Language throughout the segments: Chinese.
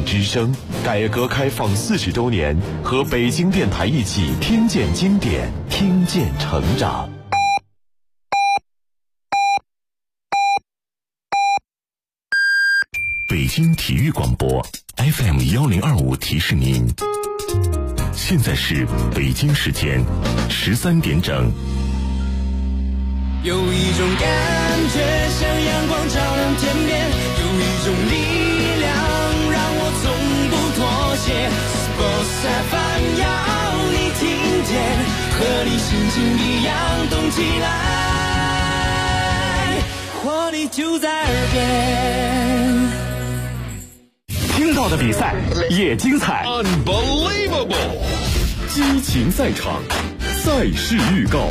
之声，改革开放40周年，和北京电台一起听见经典，听见成长。北京体育广播 FM 1025提示您，现在是北京时间13点整。 有一种感觉像阳光照亮天边，有一种力量让我从不妥协。Sports FM 要你听见，和你心情一样动起来，活力就在耳边。 听到的比赛也精彩 Unbelievable， 激情赛场，赛事预告。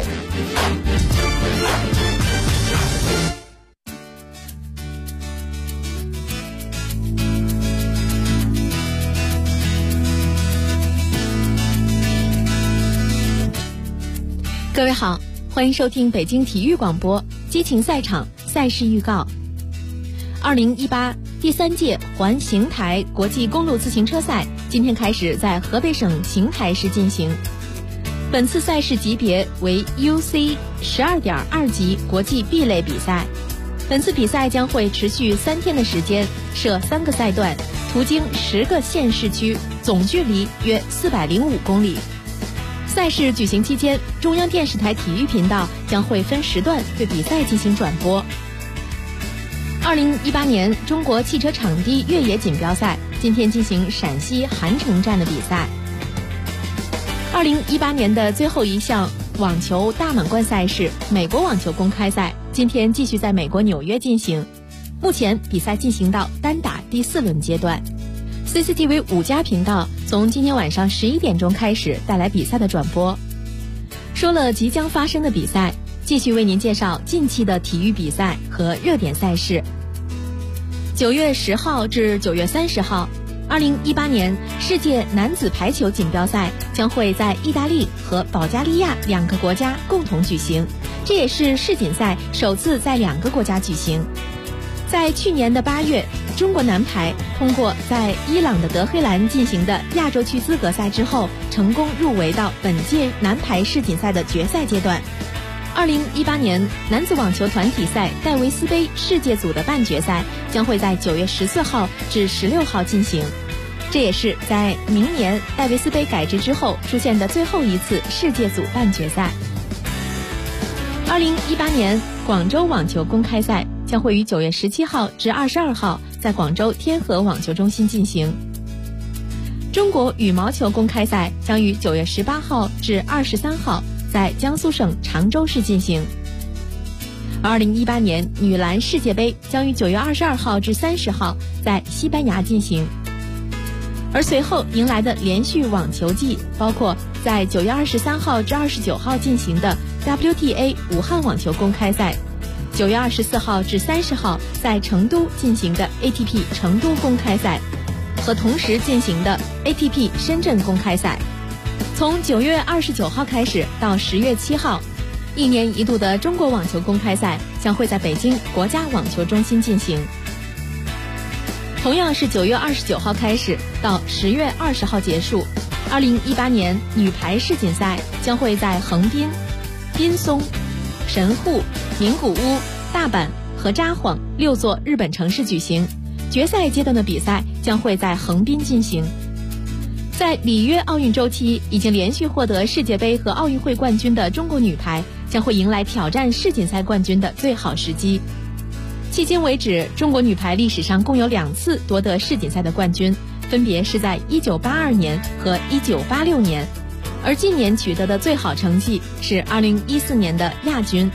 各位好，欢迎收听北京体育广播激情赛场赛事预告。2018第3届环邢台国际公路自行车赛今天开始在河北省邢台市进行。本次赛事级别为 UC 12.2级国际 B 类比赛。本次比赛将会持续3天的时间，设3个赛段，途经10个县市区，总距离约405公里。赛事举行期间，中央电视台体育频道将会分时段对比赛进行转播。2018年中国汽车场地越野锦标赛今天进行陕西韩城站的比赛。2018年的最后一项网球大满贯赛事美国网球公开赛今天继续在美国纽约进行，目前比赛进行到单打第4轮阶段。CCTV 5家频道从今天晚上11点钟开始带来比赛的转播。说了即将发生的比赛，继续为您介绍近期的体育比赛和热点赛事。9月10号至9月30号，2018年世界男子排球锦标赛将会在意大利和保加利亚2个国家共同举行，这也是世锦赛首次在2个国家举行。在去年的8月，中国男排通过在伊朗的德黑兰进行的亚洲区资格赛之后，成功入围到本届男排世锦赛的决赛阶段。2018年男子网球团体赛戴维斯杯世界组的半决赛将会在9月14号至16号进行，这也是在明年戴维斯杯改制之后出现的最后一次世界组半决赛。2018年广州网球公开赛将会于9月17号至22号在广州天河网球中心进行。中国羽毛球公开赛将于9月18号至23号在江苏省常州市进行。2018年女篮世界杯将于9月22号至30号在西班牙进行。而随后迎来的连续网球季包括在9月23号至29号进行的 WTA 武汉网球公开赛，9月24号至30号在成都进行的 ATP 成都公开赛和同时进行的 ATP 深圳公开赛。从9月29号开始到10月7号，1年一度的中国网球公开赛将会在北京国家网球中心进行。同样是9月29号开始到10月20号结束，2018年女排世锦赛将会在横滨、滨松、神户、名古屋、大阪和札幌6座日本城市举行，决赛阶段的比赛将会在横滨进行。在里约奥运周期已经连续获得世界杯和奥运会冠军的中国女排将会迎来挑战世锦赛冠军的最好时机。迄今为止，中国女排历史上共有2次夺得世锦赛的冠军，分别是在1982年和1986年，而今年取得的最好成绩是2014年的亚军。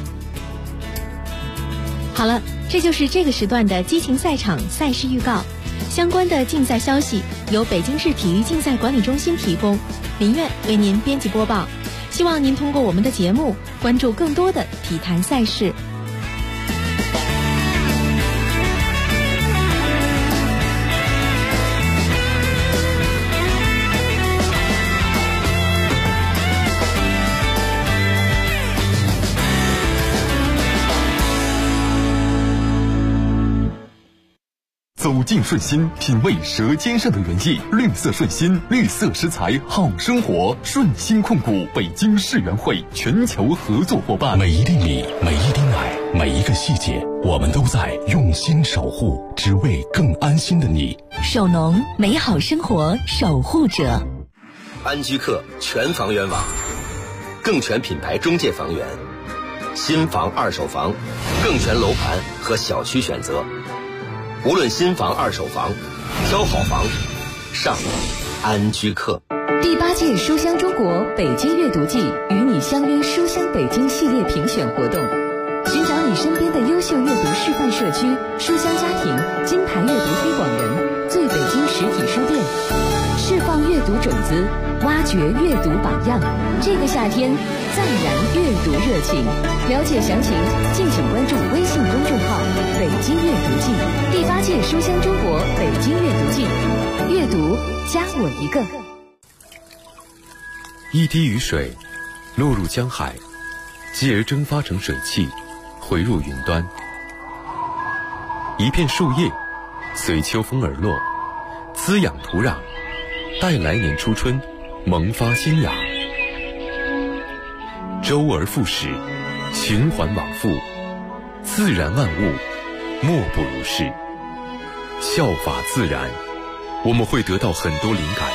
好了，这就是这个时段的激情赛场赛事预告。相关的竞赛消息由北京市体育竞赛管理中心提供，林苑为您编辑播报。希望您通过我们的节目关注更多的体坛赛事。 走境顺心，品味舌尖上的原意。绿色顺心，绿色食材好生活。顺心控股北京世园会全球合作伙伴。 每一粒米，每一滴奶，每一个细节，我们都在用心守护，只为更安心的你。 首农，美好生活守护者。 安居客全房源网，更全品牌中介房源，新房、二手房，更全楼盘和小区选择。无论新房、二手房，挑好房，上安居客。 第8届书香中国北京阅读季与你相约书香北京系列评选活动，寻找你身边的优秀阅读示范社区、书香家庭、金牌阅读推广人、最北京实体书店，释放阅读种子，挖掘阅读榜样。这个夏天再燃阅读热情。了解详情，敬请关注微信公众号“北京阅读季”。第8届书香中国北京阅读季，阅读加我一个。 一滴雨水落入江海，继而蒸发成水汽，回入云端。一片树叶随秋风而落，滋养土壤，待来年初春萌发新芽。周而复始，循环往复，自然万物莫不如是。效法自然，我们会得到很多灵感。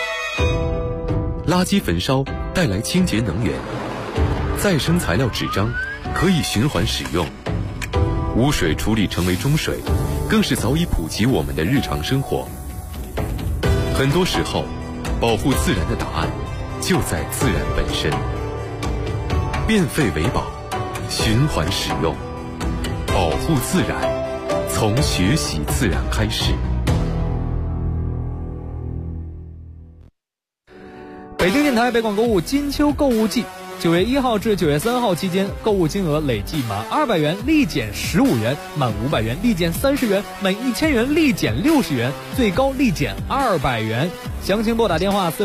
垃圾焚烧带来清洁能源，再生材料纸张可以循环使用，污水处理成为中水，更是早已普及我们的日常生活。很多时候，保护自然的答案就在自然本身。变废为宝，循环使用，保护自然，从学习自然开始。 北京电台北广购物金秋购物季，9月1号至9月3号期间，购物金额累计满200元立减15元，满500元立减30元，满1000元立减60元，最高立减200元。详情拨打电话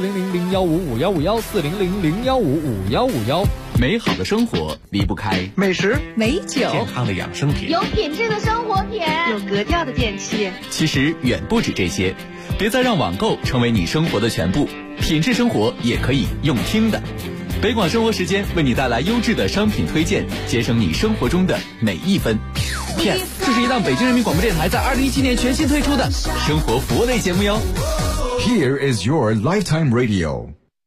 400-015-5151，400-015-5151。 美好的生活离不开美食、 美酒、 健康的养生品， 有品质的生活品， 有格调的电器。 其实远不止这些，别再让网购成为你生活的全部，品质生活也可以用听的。北广生活时间为你带来优质的商品推荐，节省你生活中的每一分。PS， 这是一档北京人民广播电台在2017年全新推出的生活服务类节目哟。 Here is your lifetime radio。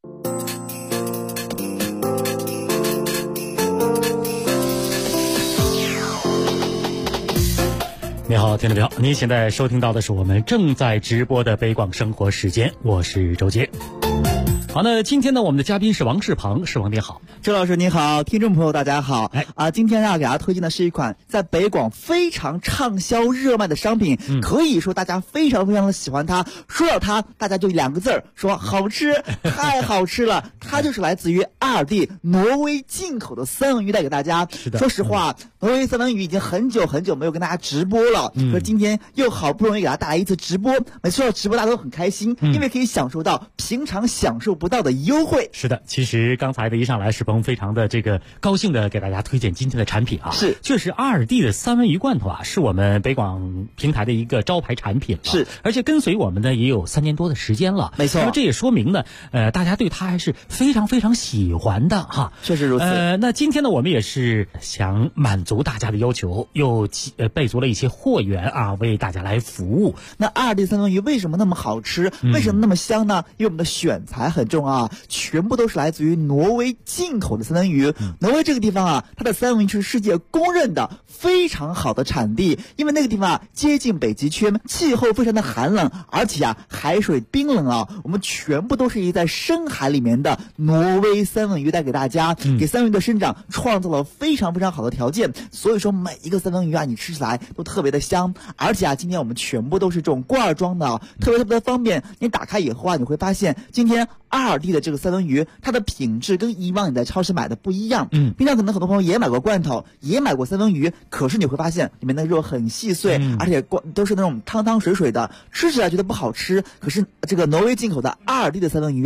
你好，听众朋友，您现在收听到的是我们正在直播的北广生活时间，我是周杰。好，那今天呢，我们的嘉宾是王世鹏，世鹏你好。 周老师你好，听众朋友大家好。今天给大家推荐的是一款在北广非常畅销热卖的商品，可以说大家非常非常的喜欢它。说到它，大家就2个字儿，说好吃，太好吃了。它就是来自于阿尔蒂挪威进口的三文鱼带给大家。 是的， 说实话，挪威三文鱼已经很久很久没有跟大家直播了，可是今天又好不容易给大家带来一次直播。每次到直播大家都很开心，因为可以享受到平常享受不到的优惠。 是的，其实刚才的一上来，世鹏非常的高兴的给大家推荐今天的产品啊。 是， 确实阿尔蒂的三文鱼罐头啊，是我们北广平台的一个招牌产品了。 是， 而且跟随我们呢也有3年多的时间了。 没错。 那么这也说明呢，大家对它还是非常非常喜欢的哈。 确实如此。 那今天呢，我们也是想满足大家的要求，又备足了一些货源啊，为大家来服务。 那阿尔蒂三文鱼为什么那么好吃？为什么那么香呢？因为我们的选材很重要啊，全部都是来自于挪威进口的三文鱼。挪威这个地方啊，它的三文鱼是世界公认的非常好的产地，因为那个地方啊接近北极圈，气候非常的寒冷，而且啊海水冰冷啊，我们全部都是在深海里面的挪威三文鱼带给大家，给三文鱼的生长创造了非常非常好的条件。所以说每一个三文鱼啊，你吃起来都特别的香，而且啊今天我们全部都是这种罐装的，特别的方便。你打开以后啊，你会发现今天阿尔蒂的这个三文鱼，它的品质跟以往你在超市买的不一样。平常可能很多朋友也买过罐头，也买过三文鱼，可是你会发现里面的肉很细碎，而且都是那种汤汤水水的，吃起来觉得不好吃。可是这个挪威进口的阿尔蒂的三文鱼啊，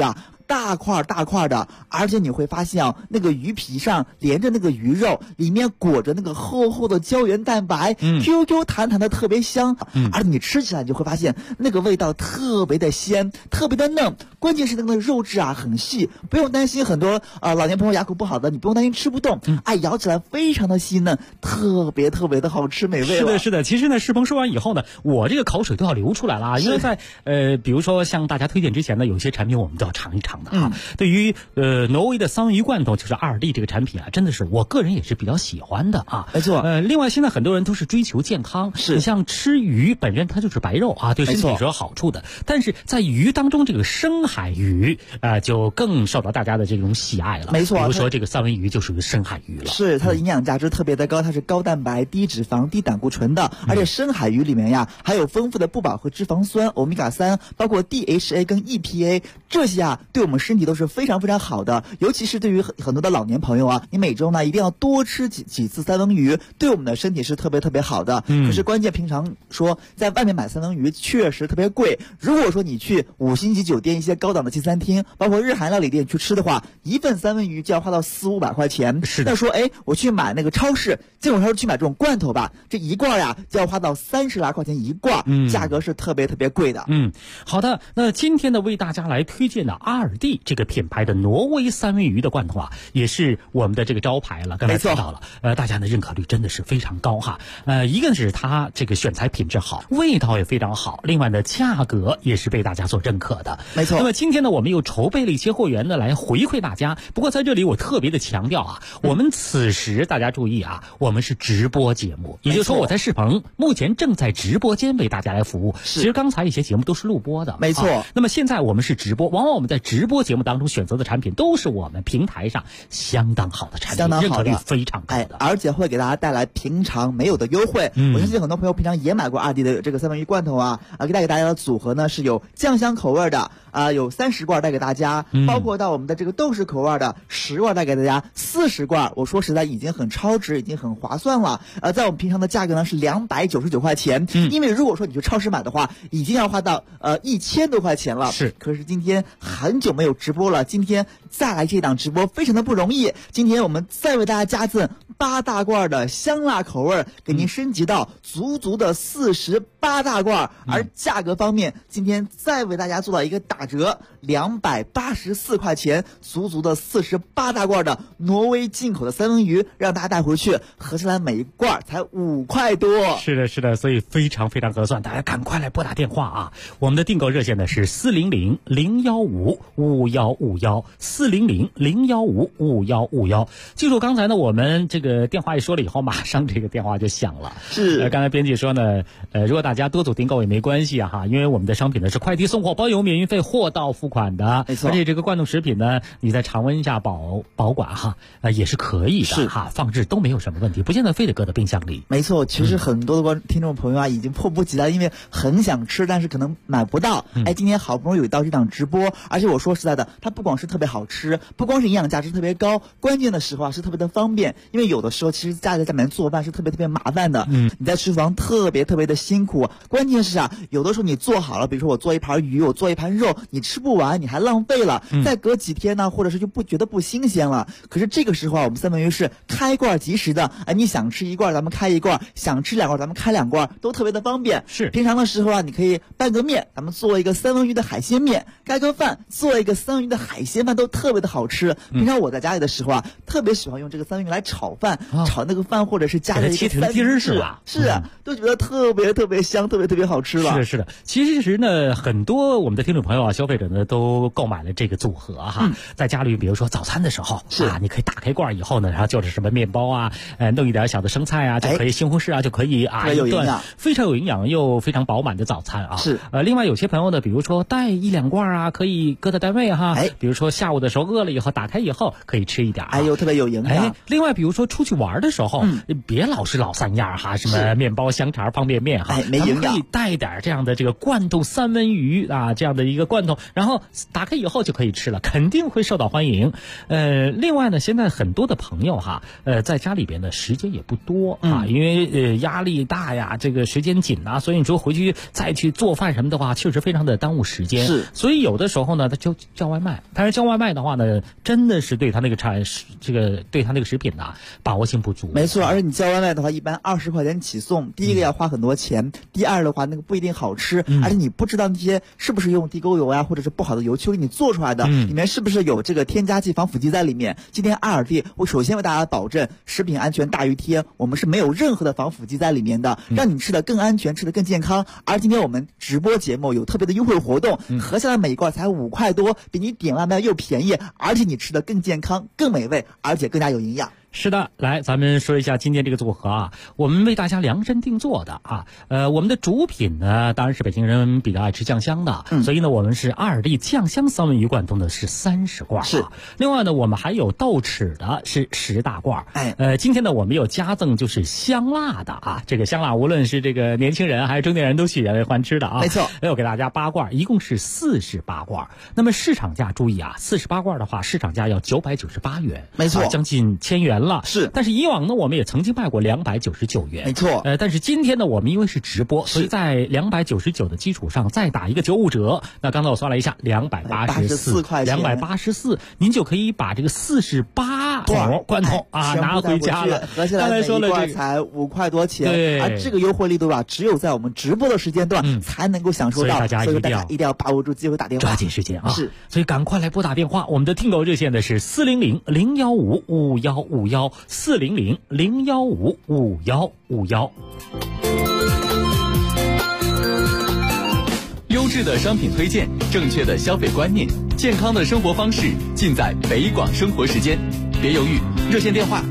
大块大块的，而且你会发现啊，那个鱼皮上连着那个鱼肉，里面裹着那个厚厚的胶原蛋白，QQ 弹弹的特别香，而你吃起来就会发现那个味道特别的鲜，特别的嫩，关键是那个肉质啊很细，不用担心很多老年朋友牙口不好的，你不用担心吃不动，咬起来非常的细嫩，特别特别的好吃美味。 是的，是的。其实呢，世鹏说完以后呢，我这个口水都要流出来了啊，因为在比如说向大家推荐之前呢，有些产品我们都要尝一尝的啊。对于挪威的三文鱼罐头，就是 2D 这个产品啊，真的是我个人也是比较喜欢的啊。 没错。 另外现在很多人都是追求健康， 是你像吃鱼本身它就是白肉啊，对身体是有好处的。但是在鱼当中，这个深海鱼就更受到大家的这种喜爱了。 没错。 比如说这个三文鱼就属于深海鱼了。 是，它的营养价值特别的高，它是高蛋白、低脂肪、低胆固醇的，而且深海鱼里面呀还有丰富的不饱和脂肪酸欧米伽3，包括 DHA 跟 EPA， 这些啊对我们身体都是非常非常好的，尤其是对于很多的老年朋友啊，你每周呢一定要多吃几次三文鱼，对我们的身体是特别特别好的。可是关键平常说在外面买三文鱼确实特别贵，如果说你去5星级酒店一些高档的西餐厅，包括日韩料理店去吃的话，一份三文鱼就要花到400-500块钱。 是的。 那说我去买那个超市，进口超市去买这种罐头吧，这一罐呀就要花到30来块钱一罐，价格是特别特别贵的。 好的，那今天呢为大家来推荐的2D 这个品牌的挪威三文鱼的罐头啊，也是我们的这个招牌了。刚才提到了，大家的认可率真的是非常高哈。一个是它这个选材品质好，味道也非常好，另外呢价格也是被大家所认可的。 没错。 那么今天呢我们又筹备了一些货源呢来回馈大家。不过在这里我特别的强调啊，我们此时大家注意啊，我们是直播节目，也就是说我在世鹏目前正在直播间为大家来服务。其实刚才一些节目都是录播的。 没错。 那么现在我们是直播，往往我们在直播节目当中选择的产品都是我们平台上相当好的产品，认可率非常高的， 而且会给大家带来平常没有的优惠。我相信很多朋友平常也买过2D 的这个三文鱼罐头啊，带给大家的组合呢是有酱香口味的有30罐带给大家，包括到我们的这个豆豉口味的10罐带给大家，40罐我说实在已经很超值，已经很划算了。在我们平常的价格呢是299块钱，因为如果说你去超市买的话，已经要花到1000多块钱了。 是。 可是今天很久没有直播了，今天再来这档直播非常的不容易。今天我们再为大家加赠8大罐的香辣口味，给您升级到足的48大罐，而价格方面，今天再为大家做到一个打折，284块钱，足的48大罐的挪威进口的三文鱼，让大家带回去，合起来每一罐才5块多。 是的，是的，所以非常非常合算，大家赶快来拨打电话啊！我们的订购热线呢是400-015-5151，400-015-5151。记住刚才呢，我们这个电话一说了以后，马上这个电话就响了。 是。 刚才编辑说呢，如果大家多组订购也没关系哈，因为我们的商品呢是快递送货包邮免运费，货到付款的。 没错。 而且这个罐头食品呢，你在常温下保管哈，也是可以的哈，放置都没有什么问题，不见得非得搁到冰箱里。 没错，其实很多的听众朋友啊，已经迫不及待，因为很想吃，但是可能买不到。今天好不容易有到这档直播，而且我说实在的，它不光是特别好吃，不光是营养价值特别高，关键的时候啊是特别的方便。因为有的时候其实家里在里面做饭是特别特别麻烦的，你在厨房特别特别的辛苦。关键是有的时候你做好了，比如说我做一盘鱼，我做一盘肉，你吃不完，你还浪费了，再隔几天呢，或者是就觉得不新鲜了。可是这个时候我们三文鱼是开罐即食的，你想吃1罐咱们开1罐，想吃2罐咱们开2罐，都特别的方便。 是。 平常的时候啊，你可以拌个面，咱们做一个三文鱼的海鲜面，盖个饭，做一个三文鱼的海鲜饭，都特别的好吃。平常我在家里的时候啊，特别喜欢用这个三文鱼来炒饭，炒那个饭，或者是加了一个三文鱼是吧？ 是都觉得特别特别香，特别特别好吃了。 是的，是的。其实呢，很多我们的听众朋友啊，消费者呢都购买了这个组合哈，在家里比如说早餐的时候你可以打开罐以后呢，然后就是什么面包啊，弄一点小的生菜啊，就可以西红柿啊，就可以一顿非常有营养又非常饱满的早餐啊。 是。 另外有些朋友呢，比如说带1-2罐啊，可以搁在单位哈，比如说下午的的时候饿了以后打开以后可以吃一点， 哎呦，特别有营养。 另外比如说出去玩的时候，别老是老三样哈，什么面包、香肠、方便面哈， 没营养， 可以带点这样的这个罐头三文鱼啊，这样的一个罐头，然后打开以后就可以吃了，肯定会受到欢迎。另外呢，现在很多的朋友哈，在家里边的时间也不多啊，因为压力大呀，这个时间紧啊，所以你说回去再去做饭什么的话，确实非常的耽误时间。 是， 所以有的时候呢，他就叫外卖。但是叫外卖的话呢，真的是对他那个对他那个食品呐，把握性不足。 没错，而且你叫外卖的话，一般20块钱起送，第一个要花很多钱，第二的话那个不一定好吃，而且你不知道那些是不是用地沟油啊，或者是不好的油去给你做出来的，里面是不是有这个添加剂、防腐剂在里面。今天阿尔蒂我首先为大家保证食品安全大于天，我们是没有任何的防腐剂在里面的，让你吃的更安全，吃的更健康。而今天我们直播节目有特别的优惠活动，合下来每一罐才5块多，比你点外卖又便宜，而且你吃的更健康、更美味，而且更加有营养。 是的，来，咱们说一下今天这个组合啊，我们为大家量身定做的啊。我们的主品呢，当然是北京人比较爱吃酱香的，所以呢，我们是阿尔蒂酱香三文鱼罐头呢是30罐， 是。 另外呢，我们还有豆豉的是10大罐。今天呢，我们有加赠就是香辣的啊，这个香辣无论是这个年轻人还是中年人都喜欢吃的啊。 没错， 有给大家8罐，一共是48罐。那么市场价注意啊，48罐的话，市场价要998元， 没错， 将近1000元了。 是， 但是以往呢，我们也曾经卖过299元， 没错。 但是今天呢，我们因为是直播，所以在299的基础上再打一个95折。那刚才我算了一下，284 块钱 ，284，您就可以把这个48桶罐头啊拿回家了。 合起来每一罐才5块多钱， 对。 而这个优惠力度吧，只有在我们直播的时间段才能够享受到， 所以大家一定要把握住机会打电话， 抓紧时间啊！ 是， 所以赶快来拨打电话，我们的听友热线的是400-015-5151，400-015-5151。 优质的商品推荐，正确的消费观念，健康的生活方式，尽在北广生活时间。别犹豫，热线电话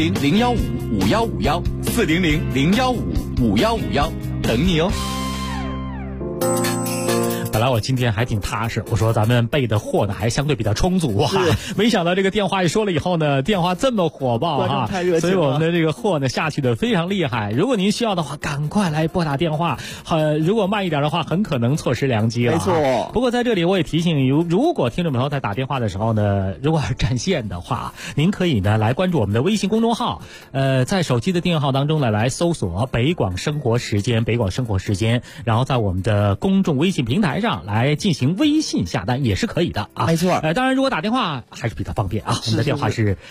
400-015-5151，400-015-5151，等你哦。本来我今天还挺踏实，我说咱们备的货呢还相对比较充足啊，没想到这个电话一说了以后呢，电话这么火爆哈，所以我们的这个货呢下去的非常厉害。如果您需要的话，赶快来拨打电话。如果慢一点的话，很可能错失良机了。 没错。 不过在这里我也提醒，如果听众朋友在打电话的时候呢，如果是占线的话，您可以呢来关注我们的微信公众号，在手机的订阅号当中呢来搜索北广生活时间，北广生活时间，然后在我们的公众微信平台上来进行微信下单也是可以的啊。 没错。 当然如果打电话还是比较方便啊，我们的电话是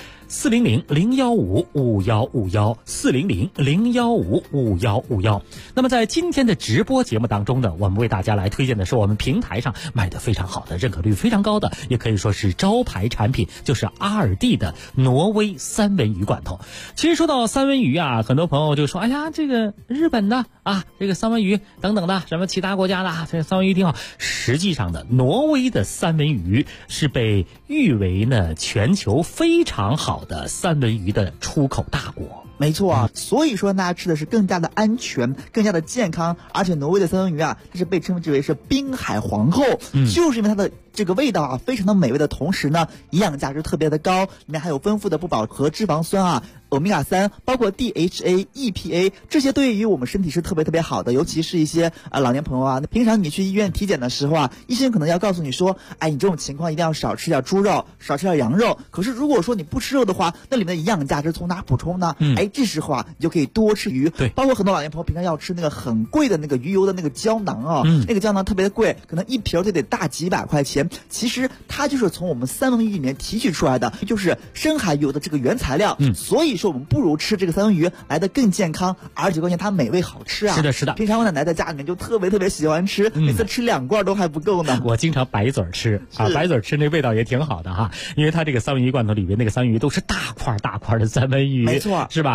400-015-5151，400-015-5151。那么在今天的直播节目当中呢，我们为大家来推荐的是我们平台上卖的非常好的、认可率非常高的，也可以说是招牌产品，就是阿尔蒂的挪威三文鱼罐头。其实说到三文鱼啊，很多朋友就说，哎呀，这个日本的啊，这个三文鱼等等的，什么其他国家的这个三文鱼挺好。实际上呢，挪威的三文鱼是被誉为呢全球非常好的三文鱼的出口大国。 没错啊，所以说大家吃的是更加的安全，更加的健康，而且挪威的三文鱼啊，它是被称之为是滨海皇后，就是因为它的这个味道啊非常的美味的同时呢，营养价值特别的高，里面还有丰富的不饱和脂肪酸啊、欧米伽3，包括 DHA、EPA， 这些对于我们身体是特别好的，尤其是一些老年朋友啊，平常你去医院体检的时候啊，医生可能要告诉你说，哎，你这种情况一定要少吃点猪肉，少吃点羊肉。可是如果说你不吃肉的话，那里面的营养价值从哪补充呢？这时候啊，你就可以多吃鱼。 对， 包括很多老年朋友平常要吃那个很贵的那个鱼油的那个胶囊啊，那个胶囊特别的贵，可能一瓶就得大几百块钱。其实它就是从我们三文鱼里面提取出来的，就是深海鱼油的这个原材料。所以说我们不如吃这个三文鱼来的更健康，而且关键它美味好吃啊。 是的，是的。 平常我奶奶在家里面就特别喜欢吃，每次吃2罐都还不够呢。 我经常白嘴吃啊，白嘴吃那味道也挺好的哈，因为它这个三文鱼罐头里面那个三文鱼都是大块的三文鱼， 没错， 是吧？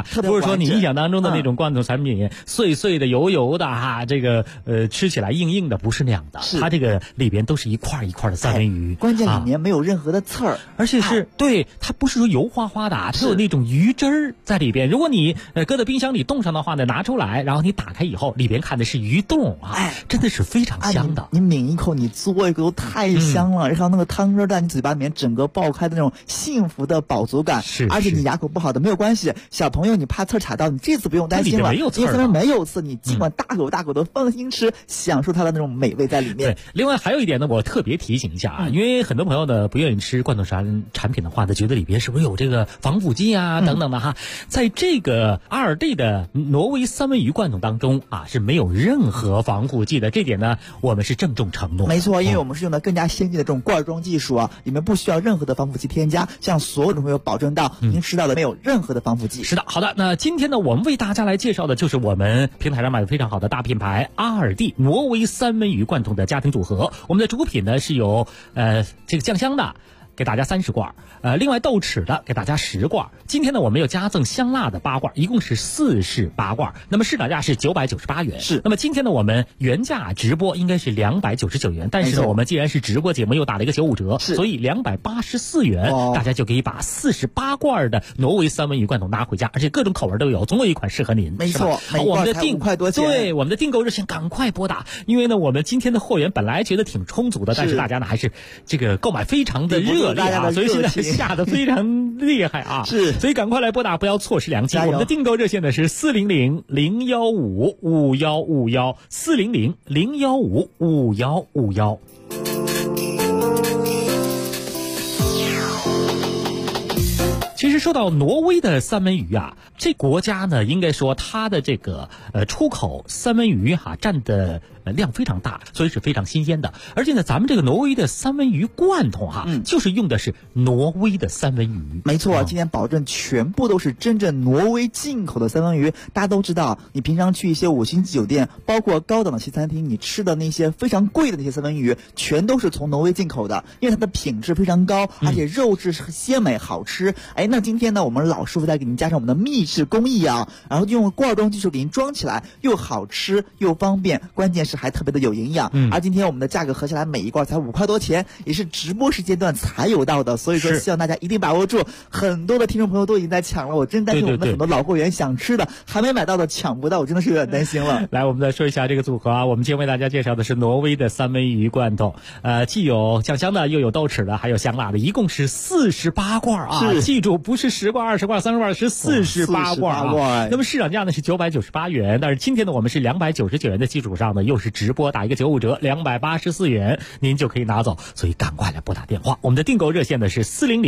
吧？不是说你印象当中的那种罐头产品，碎碎的、油油的哈，这个吃起来硬硬的，不是那样的。它这个里边都是一块一块的三文鱼， 关键里面没有任何的刺儿， 而且是对它不是说油花花的，它有那种鱼汁儿在里边。如果你搁在冰箱里冻上的话呢，拿出来，然后你打开以后，里边看的是鱼冻啊，真的是非常香的。 你抿一口，你嘬一口，太香了，然后那个汤汁在你嘴巴里面整个爆开的那种幸福的饱足感。 是， 而且你牙口不好的没有关系，小朋友你怕刺卡到，你这次不用担心了，因为虽然没有刺，你尽管大口大口的放心吃，享受它的那种美味在里面。 对，另外还有一点呢，我特别提醒一下啊，因为很多朋友呢不愿意吃罐头产品的话呢，觉得里边是不是有这个防腐剂啊等等的哈，在这个ALDI的挪威三文鱼罐头当中啊是没有任何防腐剂的，这点呢我们是郑重承诺。 没错，因为我们是用的更加先进的这种罐装技术啊，里面不需要任何的防腐剂添加，向所有的朋友保证到您吃到的没有任何的防腐剂。 是的，好的，那今天呢我们为大家来介绍的就是我们平台上买的非常好的大品牌ALDI挪威三文鱼罐头的家庭组合。我们的主品呢是有这个酱香的，给大家30罐，另外豆豉的给大家10罐。今天呢，我们又加赠香辣的8罐，一共是48罐。那么市场价是998元。 是。 那么今天呢，我们原价直播应该是299元，但是呢，我们既然是直播节目，又打了一个95折，所以284元，大家就可以把48罐的挪威三文鱼罐头拿回家，而且各种口味都有，总有一款适合您。 没错， 好，我们的 5块多钱。 对，我们的订购热线赶快拨打，因为呢，我们今天的货源本来觉得挺充足的，但是大家呢还是这个购买非常的热烈啊，所以现在下的非常厉害啊， 是， 所以赶快来拨打，不要错失良机。我们的订购热线呢是400-015-5151，400-015-5151。其实说到挪威的三文鱼啊，这国家呢，应该说它的这个出口三文鱼占的量非常大，所以是非常新鲜的。而且呢，咱们这个挪威的三文鱼罐头就是用的是挪威的三文鱼。 没错，今天保证全部都是真正挪威进口的三文鱼。大家都知道，你平常去一些5星级酒店，包括高档的西餐厅，你吃的那些非常贵的那些三文鱼，全都是从挪威进口的，因为它的品质非常高，而且肉质鲜美好吃。那今天呢，我们老师傅再给您加上我们的秘制工艺啊，然后用罐装技术给您装起来，又好吃又方便，关键是还特别的有营养。而今天我们的价格合起来每一罐才5块多钱，也是直播时间段才有到的，所以说希望大家一定把握住。很多的听众朋友都已经在抢了，我真担心我们的很多老会员想吃的还没买到的抢不到，我真的是有点担心了。 来，我们再说一下这个组合啊，我们今天为大家介绍的是挪威的三文鱼罐头，既有酱香的，又有豆豉的，还有香辣的，一共是48罐啊！记住，不是10罐、20罐、30罐，是48罐啊！那么市场价呢是998元，但是今天呢我们是299元的基础上呢，又是直播打一个95折，284元，您就可以拿走。所以赶快来拨打电话，我们的订购热线呢是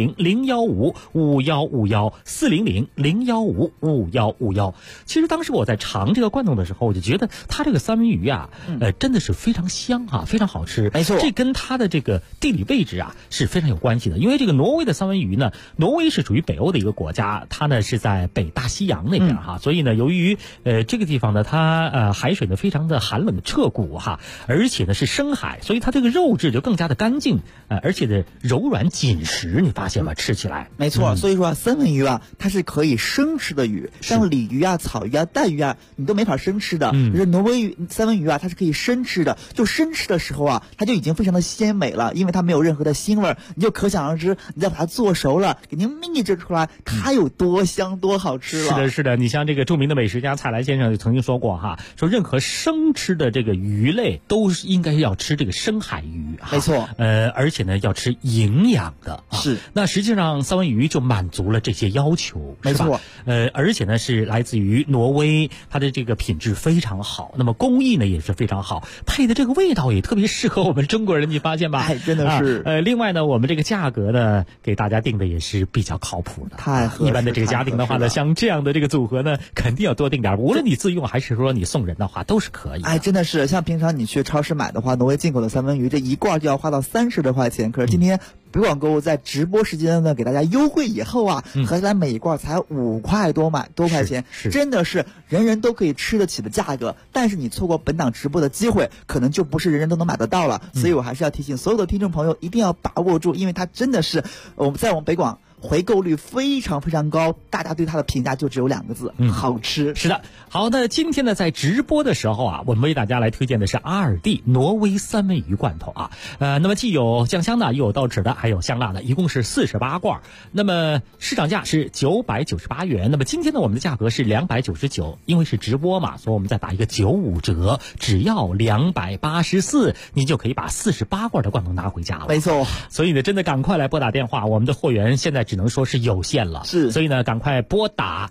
400-015-5151，400-015-5151。其实当时我在尝这个罐头的时候，我就觉得它这个三文鱼啊，真的是非常香啊，非常好吃。 没错， 这跟它的这个地理位置啊是非常有关系的。因为这个挪威的三文鱼呢，挪威是属于北欧的一个国家，它呢是在北大西洋那边所以呢，由于这个地方呢，它海水呢非常的寒冷彻骨而且呢是深海，所以它这个肉质就更加的干净，而且呢柔软紧实，你发现吗？吃起来没错。所以说三文鱼啊，它是可以生吃的鱼，像鲤鱼啊、草鱼啊、带鱼啊，你都没法生吃的。可是挪威鱼三文鱼啊，它是可以生吃的。就生吃的时候啊，它就已经非常的鲜美了，因为它没有任何的腥味，你就可想而知，你再把它做熟了，给您秘制出来，它有多香多好吃了。 是的，是的。你像这个著名的美食家蔡澜先生就曾经说过说任何生吃的这个鱼类都是应该要吃这个深海鱼没错。 而且呢要吃营养的是。 那实际上三文鱼就满足了这些要求， 没错。 而且呢是来自于挪威，它的这个品质非常好，那么工艺呢也是非常好，配的这个味道也特别适合我们中国人，你发现吧？ 真的是。 另外呢，我们这个价格呢给大家定的也是比较靠谱的， 太合适。 一般的这个家庭的话呢，像这样的这个组合呢，肯定要多定点，无论你自用还是说你送人的话，都是可以的。 真的是，像平常你去超市买的话，挪威进口的三文鱼这一罐就要花到30多块钱，可是今天北广购物在直播时间呢给大家优惠以后合起来每一罐才5块多块钱，真的是人人都可以吃得起的价格。但是你错过本档直播的机会，可能就不是人人都能买得到了。所以我还是要提醒所有的听众朋友一定要把握住，因为它真的是我们北广回购率非常非常高，大家对它的评价就只有2个字，好吃。 是的，好，那今天呢，在直播的时候啊，我们为大家来推荐的是阿尔蒂挪威三文鱼罐头啊。那么既有酱香的，又有豆豉的，还有香辣的，一共是48罐。那么市场价是998元。那么今天呢，我们的价格是299，因为是直播嘛，所以我们再打一个95折，只要284，您就可以把48罐的罐头拿回家了。 没错。 所以呢，真的赶快来拨打电话，我们的货源现在只能说是有限了。 是。 所以呢，赶快拨打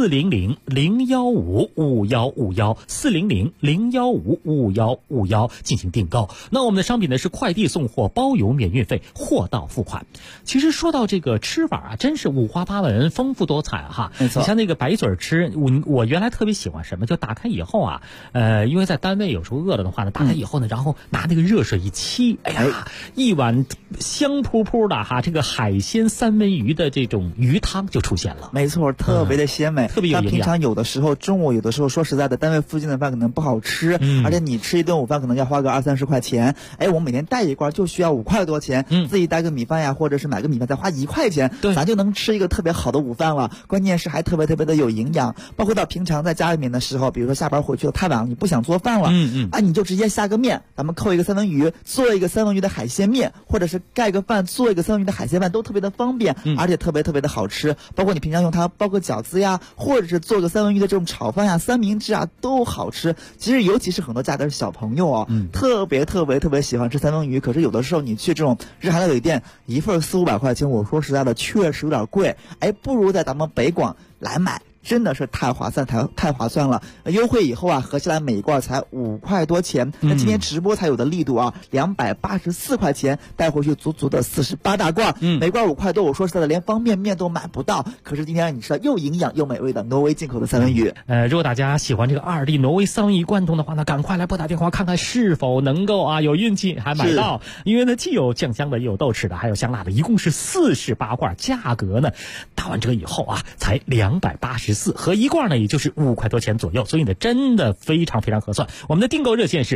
400-015-5151，400-015-5151进行订购。那我们的商品呢是快递送货，包邮免运费，货到付款。其实说到这个吃法啊，真是五花八门，丰富多彩哈。 没错。 你像那个白嘴吃，我原来特别喜欢什么，就打开以后啊，因为在单位有时候饿了的话呢，打开以后呢，然后拿那个热水一沏，哎呀，一碗香扑扑的哈，这个海鲜三文鱼的这种鱼汤就出现了。 没错，特别的鲜美， 特别有营养。 平常有的时候中午，有的时候说实在的，单位附近的饭可能不好吃，而且你吃一顿午饭可能要花个20-30块钱。哎，我们每天带一罐就需要5块多钱，自己带个米饭呀，或者是买个米饭再花1块钱，咱就能吃一个特别好的午饭了。关键是还特别特别的有营养。包括到平常在家里面的时候，比如说下班回去了太晚了，你不想做饭了，你就直接下个面，咱们扣一个三文鱼，做一个三文鱼的海鲜面，或者是盖个饭做一个三文鱼的海鲜饭，都特别的方便，而且特别特别的好吃。包括你平常用它包个饺子呀，或者是做个三文鱼的这种炒饭呀、三明治啊，都好吃。其实尤其是很多家的小朋友啊，特别特别特别喜欢吃三文鱼。可是有的时候你去这种日韩料理店，一份400-500块钱，我说实在的确实有点贵，不如在咱们北广来买。真的是太划算，太划算了！优惠以后啊，合起来每一罐才5块多钱。那今天直播才有的力度啊，284块钱带回去足足的48大罐，每罐5块多。我说实在的，连方便面都买不到。可是今天让你吃到又营养又美味的挪威进口的三文鱼。 如果大家喜欢这个阿尔蒂挪威三文鱼罐头的话呢，赶快来拨打电话看看是否能够啊有运气还买到。因为呢，既有酱香的，也有豆豉的，还有香辣的，一共是48罐，价格呢打完折以后啊才284。和一罐呢，也就是5块多钱左右，所以呢，真的非常非常合算。我们的订购热线是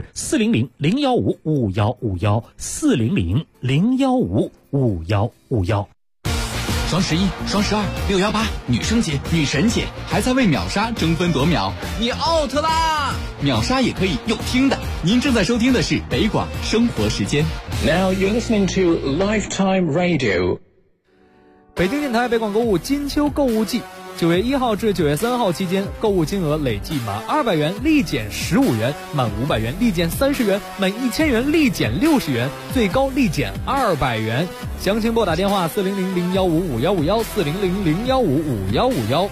400-015-5151，400-015-5151。 双11、双12、618，女生节、女神节，还在为秒杀争分夺秒，你 out 啦！秒杀也可以用听的。您正在收听的是北广生活时间。 Now you're listening to Lifetime Radio。 北京电台北广购物金秋购物季。9月1号至9月3号期间，购物金额累计满200元立减15元，满500元立减30元，满1000元立减60元，最高立减200元。详情拨打电话400-015-5151，400-015-5151。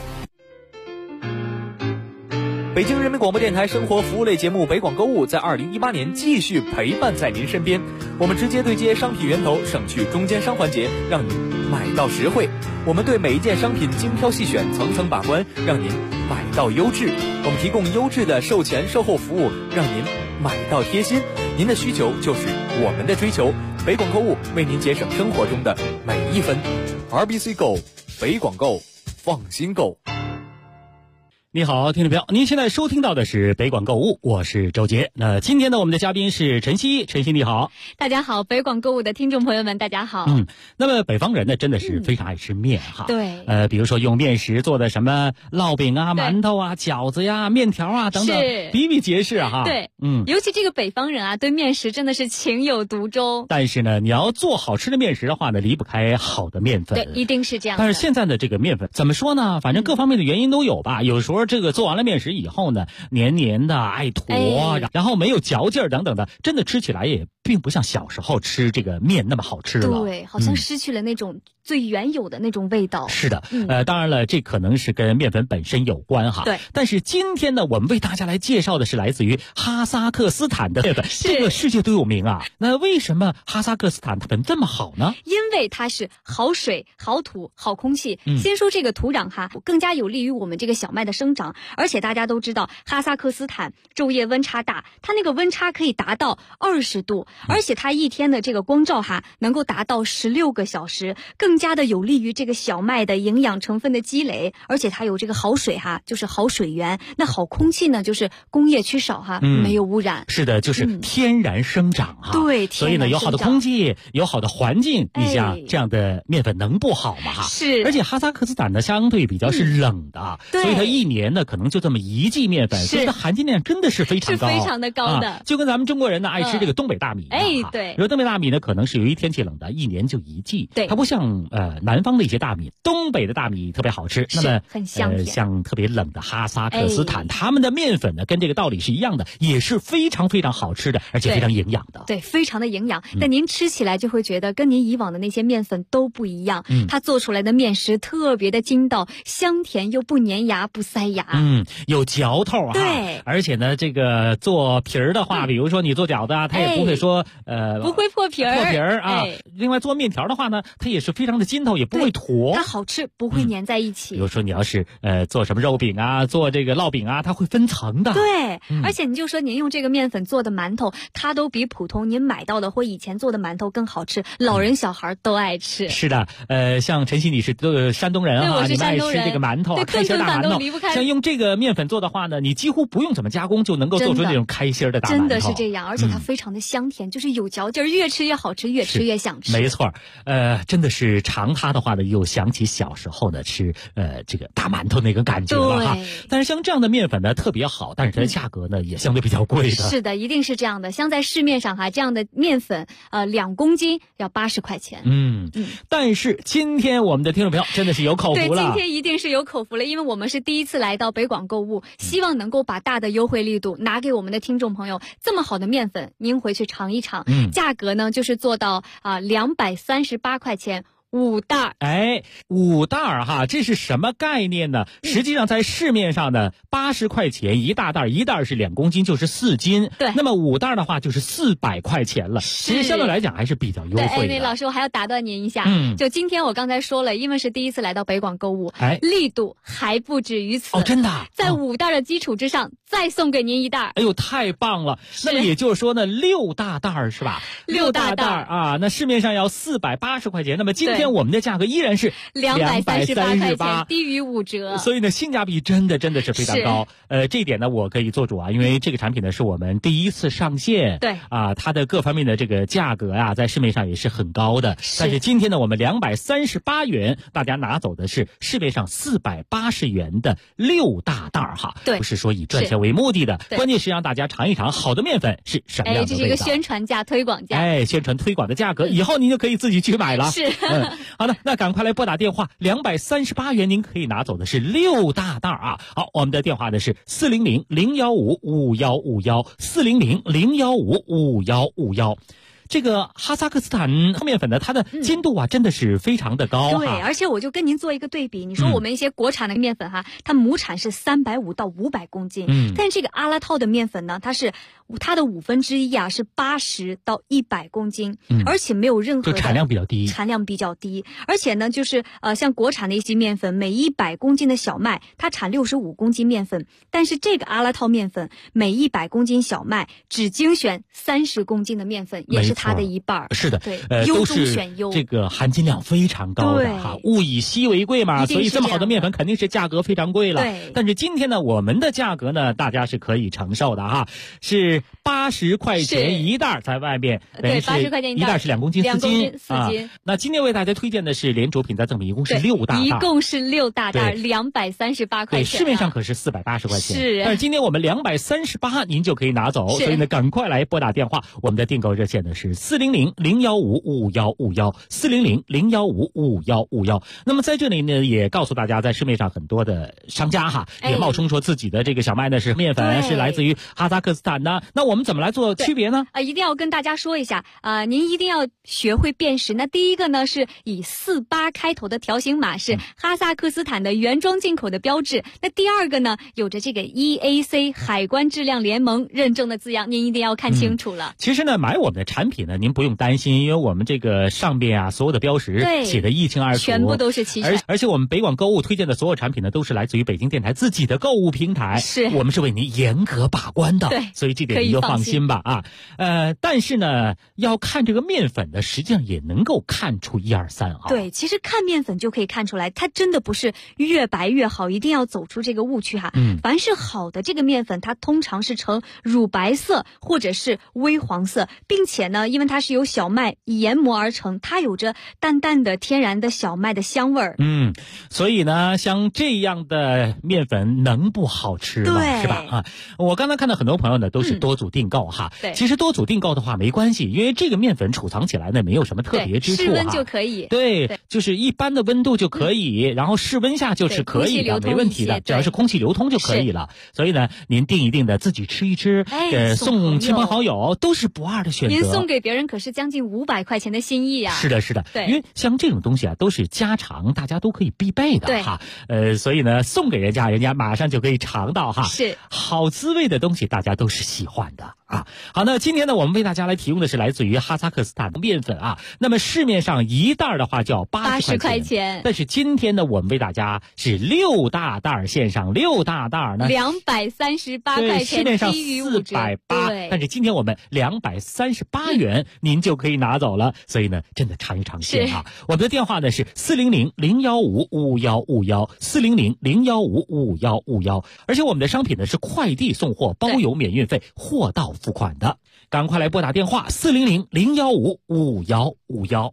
北京人民广播电台生活服务类节目北广购物在2018年继续陪伴在您身边。我们直接对接商品源头，省去中间商环节，让您买到实惠。我们对每一件商品精挑细选，层层把关，让您买到优质。我们提供优质的售前售后服务，让您买到贴心。您的需求就是我们的追求。北广购物为您节省生活中的每一分。RBC 购，北广购，放心购。 你好，听众朋友，您现在收听到的是北广购物，我是周杰。那今天呢，我们的嘉宾是陈曦，陈曦你好。 大家好，北广购物的听众朋友们，大家好。 那么北方人呢，真的是非常爱吃面哈。 对。 比如说用面食做的什么烙饼啊、馒头啊、饺子呀、面条啊等等，比比皆是哈。 对，尤其这个北方人啊，对面食真的是情有独钟。 但是呢，你要做好吃的面食的话呢，离不开好的面粉。 对，一定是这样。 但是现在的这个面粉怎么说呢？反正各方面的原因都有吧。有时候这个做完了面食以后呢，黏黏的爱坨，然后没有嚼劲儿等等的，真的吃起来也并不像小时候吃这个面那么好吃了。 对，好像失去了那种最原有的那种味道。 是的，当然了，这可能是跟面粉本身有关哈。 对。 但是今天呢，我们为大家来介绍的是来自于哈萨克斯坦的面粉，这个世界都有名啊。那为什么哈萨克斯坦它们这么好呢？ 因为它是好水、好土、好空气。先说这个土壤哈，更加有利于我们这个小麦的生长。 长。而且大家都知道，哈萨克斯坦昼夜温差大，它那个温差可以达到20度，而且它一天的这个光照能够达到16个小时，更加的有利于这个小麦的营养成分的积累。而且它有这个好水就是好水源，那好空气呢，就是工业区少没有污染。 是的，就是天然生长对， 所以呢，有好的空气，有好的环境，你像这样的面粉能不好吗？ 是。 而且哈萨克斯坦呢，相对比较是冷的，所以它一年呢可能就这么一季面粉，所以它含金量真的是非常高， 是非常的高的。 就跟咱们中国人呢爱吃这个东北大米， 对。 比如东北大米呢，可能是由于天气冷的，一年就一季， 对， 它不像南方的一些大米，东北的大米特别好吃，那么很香甜。 像特别冷的哈萨克斯坦，他们的面粉呢跟这个道理是一样的，也是非常非常好吃的，而且非常营养的。 对，非常的营养。但您吃起来就会觉得跟您以往的那些面粉都不一样，它做出来的面食特别的筋道，香甜又不粘牙不塞牙， 有嚼头对， 而且呢，这个做皮儿的话，比如说你做饺子它也不会说不会破皮儿另外做面条的话呢，它也是非常的筋头，也不会坨， 它好吃，不会粘在一起。 比如说你要是做什么肉饼做这个烙饼它会分层的。 对，而且你就说您用这个面粉做的馒头，它都比普通您买到的或以前做的馒头更好吃，老人小孩都爱吃。 是的，像晨曦你是山东人你们爱吃这个馒头开心大馒头，像用这个面粉做的话呢，你几乎不用怎么加工就能够做出这种开心的大馒头。 真的是这样，而且它非常的香甜，就是有嚼劲儿，越吃越好吃，越吃越想吃。 没错，真的是尝它的话呢，又想起小时候呢吃这个大馒头那个感觉了但是像这样的面粉呢特别好，但是它的价格呢也相对比较贵的。 是的，一定是这样的。像在市面上这样的面粉2公斤要80块钱。 但是今天我们的听众朋友真的是有口福了。 对，今天一定是有口福了，因为我们是第一次来到北广购物，希望能够把大的优惠力度拿给我们的听众朋友。这么好的面粉，您回去尝一尝。价格呢就是做到238块钱。5袋 ，5袋这是什么概念呢？实际上在市面上呢，80块钱一大袋，一袋是2公斤，就是4斤。 对， 那么5袋的话就是400块钱了，其实相对来讲还是比较优惠的。 对，老师，我还要打断您一下，就今天我刚才说了，因为是第一次来到北广购物，力度还不止于此。 真的， 在5袋的基础之上，再送给您1袋。 哎呦，太棒了！那么也就是说呢，6大袋是吧？6大袋那市面上要480块钱，那么今天我们的价格依然是 238块钱，低于5折， 所以呢，性价比真的是非常高。这一点呢，我可以做主因为这个产品呢是我们第一次上线， 对它的各方面的这个价格在市面上也是很高的。但是今天呢，我们238元，大家拿走的是市面上480元的6大袋对， 不是说以赚钱为目的的，关键是让大家尝一尝好的面粉是什么样的味道。 这是一个宣传价、推广价。 宣传推广的价格，以后您就可以自己去买了。 是， 好的，那赶快来拨打电话，238元您可以拿走的是6大袋好，我们的电话呢是400-015-5151，400-015-5151。这个哈萨克斯坦面粉呢，它的筋度真的是非常的高对，而且我就跟您做一个对比，你说我们一些国产的面粉它亩产是350到500公斤，但这个阿拉套的面粉呢，它的1/5是80到100公斤，而且没有任何的产量比较低， 而且呢，就是像国产的一些面粉，每100公斤的小麦它产65公斤面粉，但是这个阿拉套面粉每100公斤小麦只精选30公斤的面粉，也是它的1半。 是的， 对，优中选优， 这个含金量非常高的物以稀为贵嘛，所以这么好的面粉肯定是价格非常贵了。 对， 但是今天呢，我们的价格呢，大家是可以承受的是80块钱一袋，在外面对，80块钱一袋是2公斤4斤 4斤那今天为大家推荐的是连主品再赠品，一共是6大袋， 一共是6大袋，238块钱。 对，市面上可是480块钱， 是， 但是今天我们238您就可以拿走，所以呢，赶快来拨打电话，我们的订购热线呢是400-015-5151，400-015-5151。那么在这里呢，也告诉大家，在市面上很多的商家也冒充说自己的这个小麦呢是面粉，是来自于哈萨克斯坦的， 那我们怎么来做区别呢？ 一定要跟大家说一下您一定要学会辨识。那第一个呢，是以48开头的条形码，是哈萨克斯坦的原装进口的标志。那第二个呢，有着这个 EAC 海关质量联盟认证的字样，您一定要看清楚了。 其实呢，买我们的产品呢，您不用担心，因为我们这个上边啊，所有的标识写得一清二楚， 全部都是齐全。 而且我们北广购物推荐的所有产品呢，都是来自于北京电台自己的购物平台， 是我们是为您严格把关的， 对， 所以这点您就放心吧啊。但是呢，要看这个面粉呢，实际上也能够看出1、2、3啊。 对，其实看面粉就可以看出来，它真的不是越白越好，一定要走出这个误区哈。凡是好的这个面粉，它通常是呈乳白色或者是微黄色，并且呢，因为它是由小麦研磨而成，它有着淡淡的天然的小麦的香味儿。 所以呢，像这样的面粉能不好吃吗？是吧？我刚才看到很多朋友呢都是多组订购哈。 对， 其实多组订购的话没关系，因为这个面粉储藏起来呢没有什么特别之处室温就可以。 对，就是一般的温度就可以，然后室温下就是可以的，没问题的，只要是空气流通就可以了。所以呢，您订一订的，自己吃一吃，送亲朋好友都是不二的选择。 您送给别人可是将近500块钱的心意啊！ 是的，是的， 对， 因为像这种东西啊，都是家常，大家都可以必备的哈。所以呢，送给人家，人家马上就可以尝到哈， 是好滋味的东西，大家都是喜欢的啊。好，那今天呢，我们为大家来提供的是来自于哈萨克斯坦的面粉啊。那么市面上一袋的话就要80块钱，但是今天呢，我们为大家是6大袋线上6大袋呢 238块钱， 市面上480，但是今天我们238元您就可以拿走了。所以呢，真的尝一尝鲜啊！我们的电话呢是400-015-5151，400-015-5151，而且我们的商品呢是快递送货，包邮免运费，货到付款的。赶快来拨打电话400-015-5151。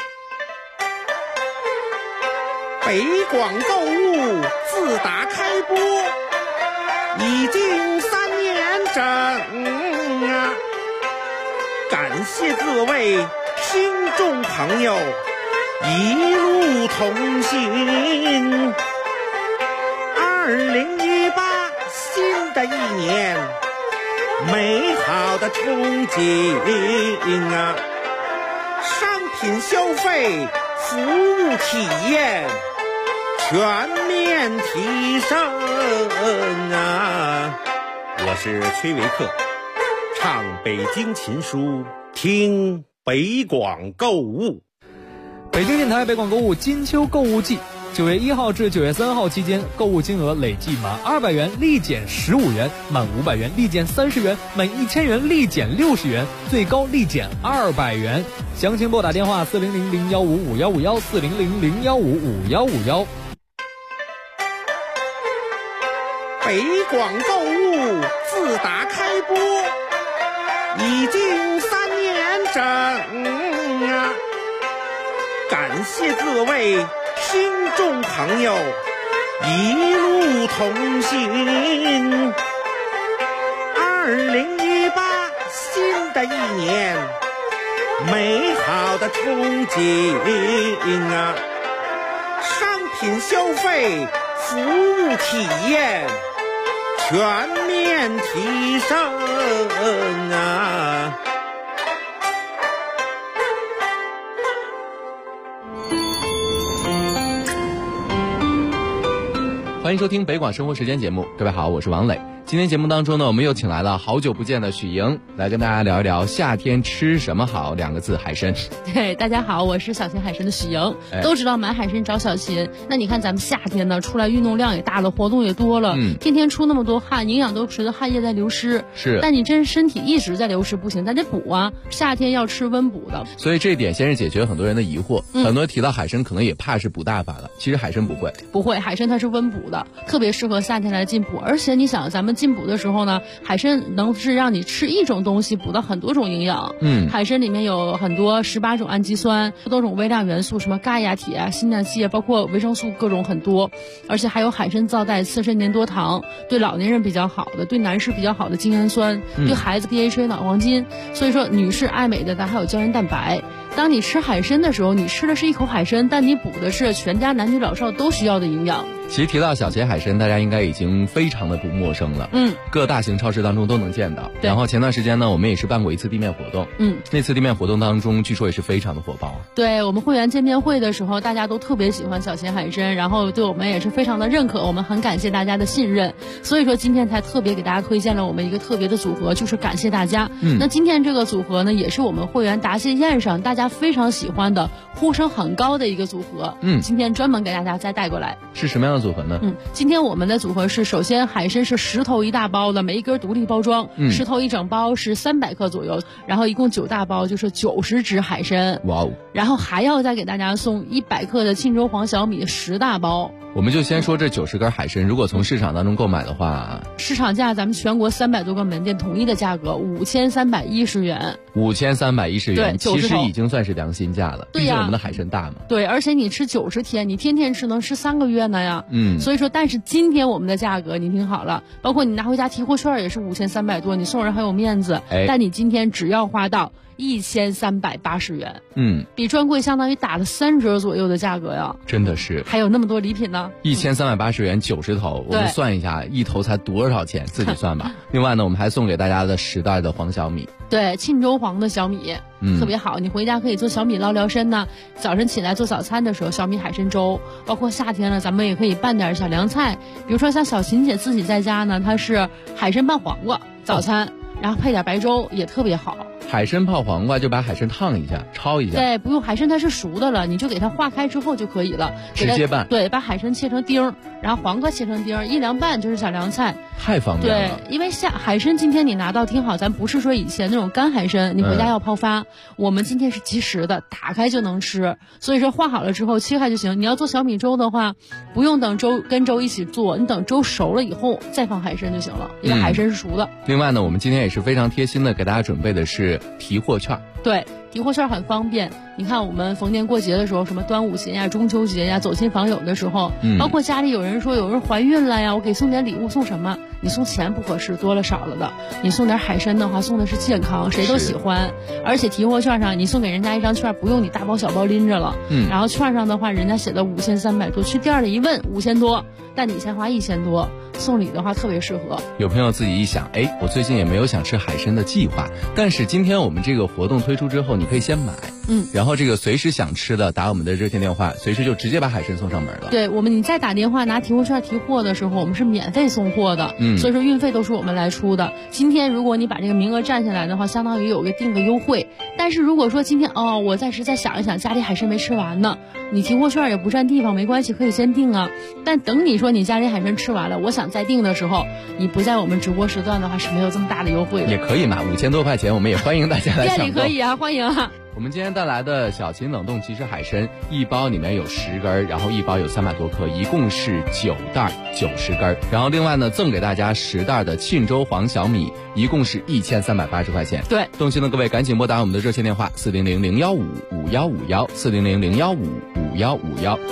北广购物自打开播已经3年整啊，感谢各位听众朋友一路同行。2018新的一年，美好的憧憬啊，商品消费，服务体验全面提升啊！我是崔维克，唱北京琴书，听北广购物。 北京电台北广购物金秋购物季，9月1号至9月3号期间，购物金额累计满200元立减15元，满500元立减30元，满1000元立减60元，最高立减200元。详情拨打电话400-015-5151，400-015-5151。 北广购物自打开播已经3年整啊，感谢各位听众朋友一路同行。2018新的一年，美好的憧憬啊，商品消费，服务体验全面提升啊！ 欢迎收听北广生活时间节目，各位好，我是王磊。今天节目当中呢，我们又请来了好久不见的许莹，来跟大家聊一聊夏天吃什么好2个字，海参。 对，大家好，我是小秦海参的许莹。都知道买海参找小秦，那你看咱们夏天呢，出来运动量也大了，活动也多了，天天出那么多汗，营养都随着汗液在流失。 是， 但你真身体一直在流失不行，咱得补啊，夏天要吃温补的。 所以这一点先是解决了很多人的疑惑，很多人提到海参可能也怕是补大发了，其实海参不会， 海参它是温补的，特别适合夏天来进补。而且你想，咱们进补的时候呢，海参能是让你吃一种东西补到很多种营养。海参里面有很多18种氨基酸，多种微量元素，什么钙呀、铁啊、锌啊、硒啊，包括维生素各种很多。而且还有海参皂带刺身粘多糖，对老年人比较好的，对男士比较好的精氨酸，对孩子 DHA 脑黄金。所以说女士爱美的，咱还有胶原蛋白。当你吃海参的时候，你吃的是一口海参，但你补的是全家男女老少都需要的营养。 其实提到小秦海参，大家应该已经非常的不陌生了。各大型超市当中都能见到。然后前段时间呢，我们也是办过一次地面活动。那次地面活动当中，据说也是非常的火爆。 对，我们会员见面会的时候，大家都特别喜欢小秦海参，然后对我们也是非常的认可，我们很感谢大家的信任。所以说今天才特别给大家推荐了我们一个特别的组合，就是感谢大家。那今天这个组合呢，也是我们会员答谢宴上大家非常喜欢的、呼声很高的一个组合。今天专门给大家再带过来。 是什么样的组合呢？ 今天我们的组合是，首先海参是10头一大包的，每一根独立包装，10头一整包是300克左右，然后一共9大包就是90只海参。 哇哦！ 然后还要再给大家送100克的沁州黄小米10大包。 我们就先说这90根海参，如果从市场当中购买的话， 市场价咱们全国300多个门店统一的价格5310元。 5310元， 对， 其实已经算是良心价了。 对呀， 毕竟我们的海参大嘛。 对，而且你吃90天，你天天吃能吃3个月呢呀。所以说，但是今天我们的价格你听好了，包括你拿回家提货券也是5300多，你送人还有面子。但你今天只要花到1380元，比专柜相当于打了3折左右的价格呀， 真的是， 还有那么多礼品呢。 1380元90头，我们算一下，一头才多少钱，自己算吧。另外呢，我们还送给大家的10袋的黄小米， 对，沁州黄的小米，特别好，你回家可以做小米捞聊参呢。早晨起来做早餐的时候，小米海参粥，包括夏天了，咱们也可以拌点小凉菜，比如说像小秦姐自己在家呢，她是海参拌黄瓜早餐，然后配点白粥也特别好。 海参泡黄瓜就把海参烫一下，焯一下。 对，不用，海参它是熟的了，你就给它化开之后就可以了， 直接拌。 对，把海参切成丁儿，然后黄瓜切成丁儿，一凉拌就是小凉菜。 太方便了。 对，因为海参今天你拿到听好，咱不是说以前那种干海参，你回家要泡发，我们今天是即食的，打开就能吃。所以说化好了之后切开就行。你要做小米粥的话，不用等粥跟粥一起做，你等粥熟了以后再放海参就行了，因为海参是熟的。 另外呢，我们今天也是非常贴心的给大家准备的是提货券。 对，提货券很方便。你看我们逢年过节的时候，什么端午节呀、中秋节呀，走亲访友的时候，包括家里有人说有人怀孕了呀，我给送点礼物，送什么？你送钱不合适，多了少了的。你送点海参的话，送的是健康，谁都喜欢。而且提货券上，你送给人家一张券，不用你大包小包拎着了。然后券上的话，人家写的5300多，去店里一问5000多，但你先花1000多，送礼的话特别适合。 有朋友自己一想，我最近也没有想吃海参的计划，但是今天我们这个活动推出之后，你可以先买，然后这个随时想吃的打我们的热线电话，随时就直接把海参送上门了。 对，你再打电话拿提货券提货的时候，我们是免费送货的，所以说运费都是我们来出的。今天如果你把这个名额占下来的话，相当于有个定个优惠。但是如果说今天我暂时再想一想，家里海参没吃完呢，你提货券也不占地方，没关系，可以先定啊。但等你说你家里海参吃完了，我想再定的时候，你不在我们直播时段的话是没有这么大的优惠的。 也可以嘛，5000多块钱，我们也欢迎大家来抢购。 店里可以啊，欢迎啊。 我们今天带来的小秦冷冻即食海参，一包里面有10根，然后一包有300多克，一共是9袋90根。然后另外呢，赠给大家10袋的沁州黄小米，一共是1380块钱。 对， 动心的各位赶紧拨打我们的热线电话400-015-5151，400-015-5151。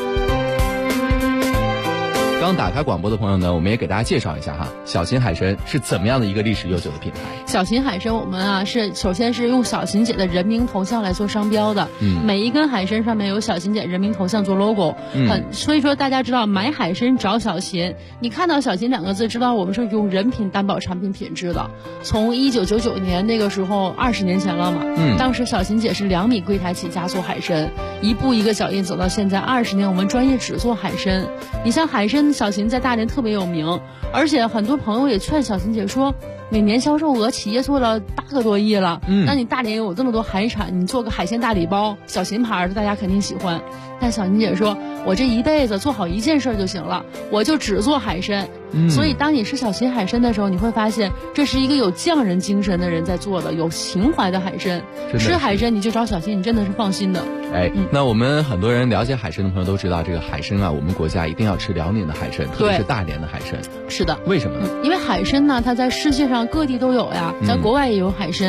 刚打开广播的朋友呢，我们也给大家介绍一下哈，小秦海参是怎么样的一个历史悠久的品牌。 小秦海参我们首先是用小秦姐的人名头像来做商标的，每一根海参上面有小秦姐人名头像做 logo，所以说大家知道买海参找小秦，你看到小秦2个字知道我们是用人品担保产品品质的。从1999年那个时候20年前了嘛，当时小秦姐是2米柜台起家做海参，一步一个脚印走到现在20年，我们专业只做海参。你像海参小秦在大连特别有名，而且很多朋友也劝小秦姐说，每年销售额企业做了8个多亿了，那你大连有这么多海产，你做个海鲜大礼包，小秦牌的大家肯定喜欢。但小秦姐说，我这一辈子做好一件事就行了，我就只做海参。所以当你吃小秦海参的时候，你会发现这是一个有匠人精神的人在做的，有情怀的海参。吃海参你就找小秦，你真的是放心的。 那我们很多人了解海参的朋友都知道，这个海参啊，我们国家一定要吃辽宁的海参，特别是大连的海参。 是的。 为什么呢？ 因为海参呢，它在世界上各地都有呀，在国外也有海参。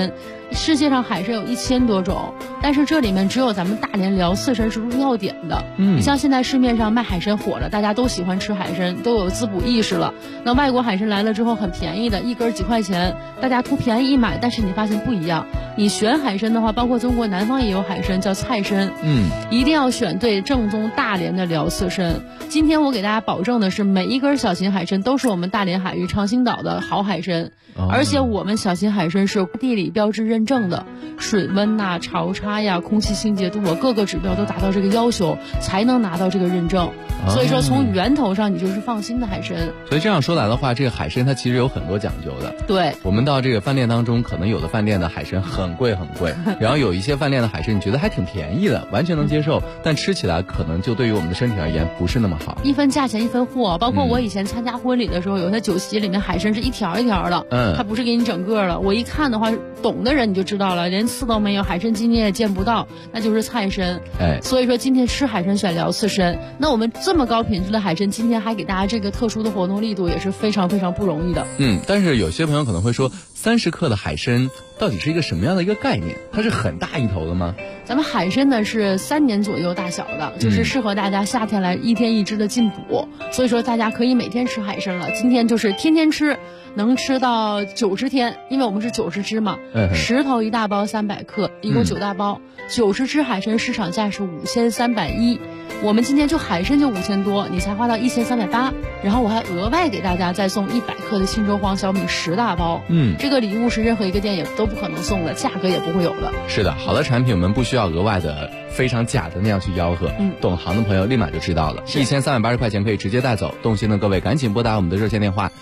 世界上海参有1000多种，但是这里面只有咱们大连辽刺参是入药典的。你像现在市面上卖海参火了，大家都喜欢吃海参，都有滋补意识了。那外国海参来了之后很便宜的，一根几块钱，大家图便宜一买，但是你发现不一样。你选海参的话，包括中国南方也有海参叫菜参，一定要选对正宗大连的辽刺参。今天我给大家保证的是，每一根小型海参都是我们大连海域长兴岛的好海参，而且我们小型海参是地理标志认证的，水温呐、潮差呀、空气清洁度啊，各个指标都达到这个要求，才能拿到这个认证。所以说从源头上你就是放心的海参。 所以这样说来的话，这个海参它其实有很多讲究的。 对， 我们到这个饭店当中，可能有的饭店的海参很贵很贵，然后有一些饭店的海参你觉得还挺便宜的，完全能接受，但吃起来可能就对于我们的身体而言不是那么好。 一分价钱一分货，包括我以前参加婚礼的时候，有些酒席里面海参是一条一条的，它不是给你整个的。我一看的话，懂的人你就知道了，连刺都没有，海参筋你也见不到，那就是菜参。所以说今天吃海参选辽刺参，那我们这么高品质的海参，今天还给大家这个特殊的活动力度，也是非常非常不容易的。 但是有些朋友可能会说，30克的海参到底是一个什么样的一个概念？它是很大一头的吗？ 咱们海参呢是3年左右大小的，就是适合大家夏天来1天1只的进补，所以说大家可以每天吃海参了。今天就是天天吃，能吃到90天，因为我们是90只嘛，10头1大包300克，一共9大包，90只海参市场价是5310，我们今天就海参就5000多，你才花到1380，然后我还额外给大家再送100克的沁州黄小米10大包，这个礼物是任何一个店也都不可能送的，价格也不会有的。 是的，好的产品我们不需要额外的非常假的那样去吆喝，懂行的朋友立马就知道了，1380块钱可以直接带走。动心的各位赶紧拨打我们的热线电话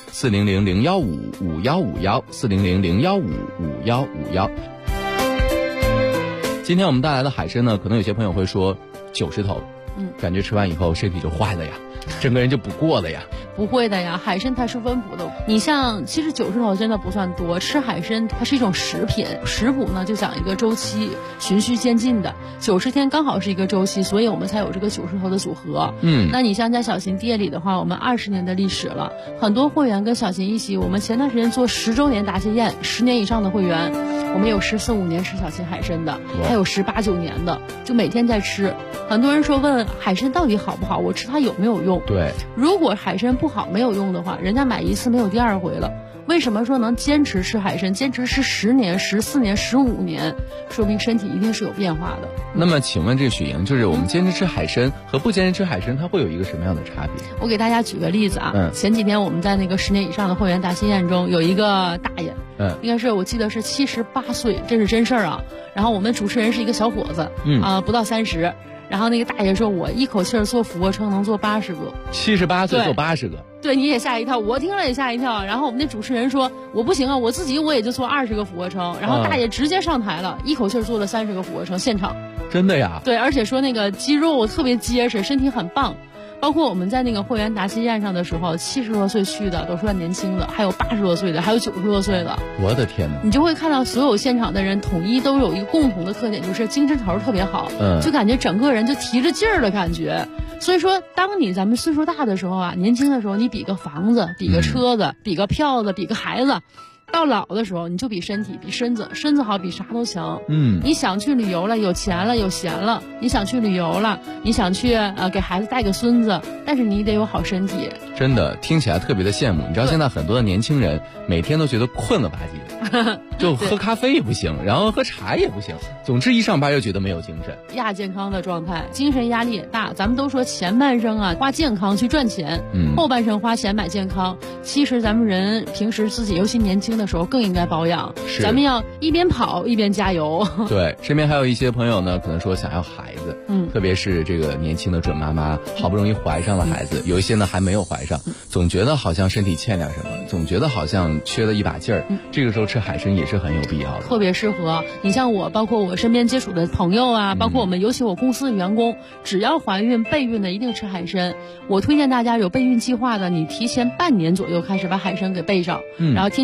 400-015-5151，400-015-5151。今天我们带来的海参呢，可能有些朋友会说90头，感觉吃完以后身体就坏了呀，整个人就不过了呀。 不会的呀，海参它是温补的。你像其实90头真的不算多，吃海参它是一种食品，食补呢就讲一个周期，循序渐进的，90天刚好是一个周期，所以我们才有这个90头的组合。那你像在小型店里的话，我们20年的历史了，很多会员跟小型一起，我们前段时间做10周年答谢宴，10年以上的会员，我们有14、15年吃小型海参的，还有18、19年的，就每天在吃。很多人说问海参到底好不好，我吃它有没有用？ 对， 如果海参不好没有用的话，人家买一次没有第二回了。为什么说能坚持吃海参，坚持吃10年、14年、15年，说明身体一定是有变化的。 那么请问这许莹，就是我们坚持吃海参和不坚持吃海参，它会有一个什么样的差别？ 我给大家举个例子啊，前几天我们在那个10年以上的会员答谢宴中，有一个大爷，应该是我记得是78岁，这是真事儿啊。然后我们主持人是一个小伙子，不到30。然后那个大爷说，我一口气儿做俯卧撑能做80个 ，78岁做80个， 对，你也吓一跳，我听了也吓一跳。然后我们那主持人说，我不行啊，我自己我也就做20个俯卧撑。然后大爷直接上台了，一口气儿做了30个俯卧撑，现场。 真的呀？ 对，而且说那个肌肉特别结实，身体很棒。包括我们在那个会员答谢宴上的时候，70多岁去的都算年轻的，还有80多岁的，还有90多岁的。 我的天哪！ 你就会看到所有现场的人统一都有一个共同的特点，就是精神头特别好，就感觉整个人就提着劲儿的感觉。所以说，当咱们岁数大的时候啊，年轻的时候你比个房子，比个车子，比个票子，比个孩子。到老的时候，你就比身体，比身子好，比啥都强。你想去旅游了，有钱了，有闲了，你想去旅游了，你想去给孩子带个孙子，但是你得有好身体。 真的听起来特别的羡慕。你知道现在很多的年轻人每天都觉得困了吧唧的，就喝咖啡也不行，然后喝茶也不行，总之一上班就觉得没有精神， 亚健康的状态，精神压力也大。咱们都说前半生啊花健康去赚钱，后半生花钱买健康。其实咱们人平时自己尤其年轻的时候更应该保养，咱们要一边跑一边加油。 对，身边还有一些朋友呢，可能说想要孩子，特别是这个年轻的准妈妈，好不容易怀上了孩子，有一些呢还没有怀上，总觉得好像身体欠点什么，总觉得好像缺了一把劲儿。这个时候吃海参也是很有必要的， 特别适合。你像我，包括我身边接触的朋友啊，包括我们尤其我公司的员工，只要怀孕备孕的一定吃海参。我推荐大家有备孕计划的，你提前半年左右开始把海参给备上，然后天天吃海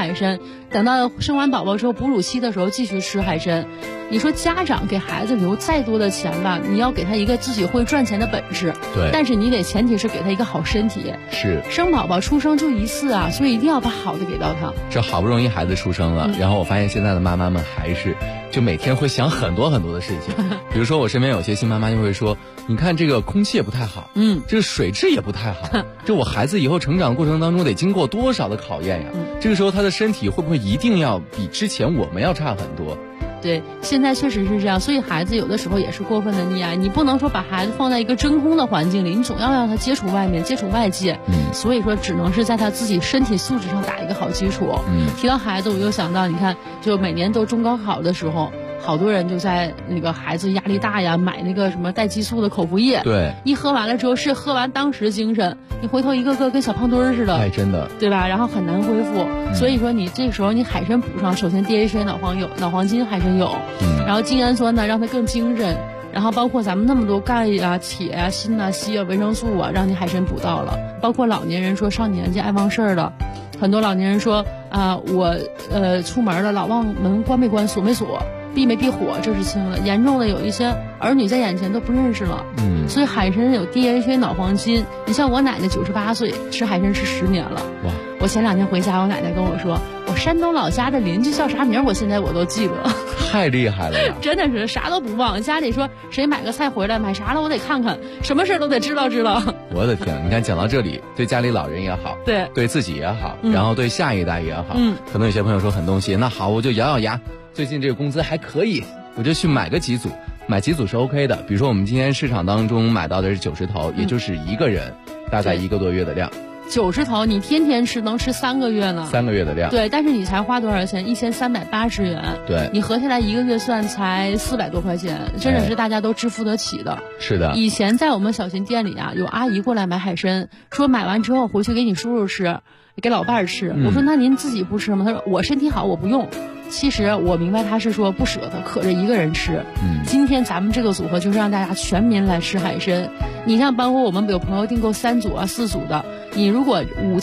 海参，等到生完宝宝之后哺乳期的时候继续吃海参。你说家长给孩子留再多的钱吧，你要给他一个自己会赚钱的本事， 对， 但是你得前提是给他一个好身体。 是， 生宝宝出生就一次啊，所以一定要把好的给到他。 这好不容易孩子出生了，然后我发现现在的妈妈们还是就每天会想很多很多的事情，比如说我身边有些新妈妈就会说，你看这个空气也不太好，这个水质也不太好，这我孩子以后成长过程当中得经过多少的考验呀？这个时候他的身体会不会一定要比之前我们要差很多？ 对，现在确实是这样，所以孩子有的时候也是过分的溺爱。你不能说把孩子放在一个真空的环境里，你总要让他接触外面，接触外界。所以说只能是在他自己身体素质上打一个好基础。提到孩子，我又想到，你看，就每年都中高考的时候，好多人就在那个孩子压力大呀，买那个什么带激素的口服液。 对， 一喝完了之后是喝完当时精神，你回头一个个跟小胖墩儿似的。 哎，真的， 对吧？然后很难恢复。所以说你这个时候你海参补上，首先 DHA 脑黄金海参有，然后精氨酸呢让它更精神，然后包括咱们那么多钙呀、铁啊、锌啊、硒啊、维生素啊，让你海参补到了。包括老年人说上年纪爱忘事儿的，很多老年人说我出门了老忘门关没关锁没锁。避没避火，这是轻的；严重的有一些儿女在眼前都不认识了。所以海参有 DHA 脑黄金。你像我奶奶98岁，吃海参吃10年了。哇！我前2天回家，我奶奶跟我说，我山东老家的邻居叫啥名，我现在我都记得。 太厉害了呀！ 真的是啥都不忘。家里说谁买个菜回来，买啥了我得看看，什么事都得知道。 我的天！你看讲到这里，对家里老人也好，对自己也好，然后对下一代也好，可能有些朋友说很动心，那好，我就咬咬牙。最近这个工资还可以，我就去买个几组，买几组是 OK 的。比如说我们今天市场当中买到的是90头，也就是一个人大概1个多月的量。 90头你天天吃能吃3个月呢。 3个月的量。 对，但是你才花多少钱？1380元。 对， 你合下来1个月算才400多块钱，真的是大家都支付得起的。 是的。 以前在我们小新店里啊，有阿姨过来买海参，说买完之后回去给你叔叔吃，给老伴儿吃。我说那您自己不吃吗？他说我身体好，我不用。其实我明白他是说不舍得，可着一个人吃。今天咱们这个组合就是让大家全民来吃海参。你像包括我们有朋友订购3组啊、4组的，你如果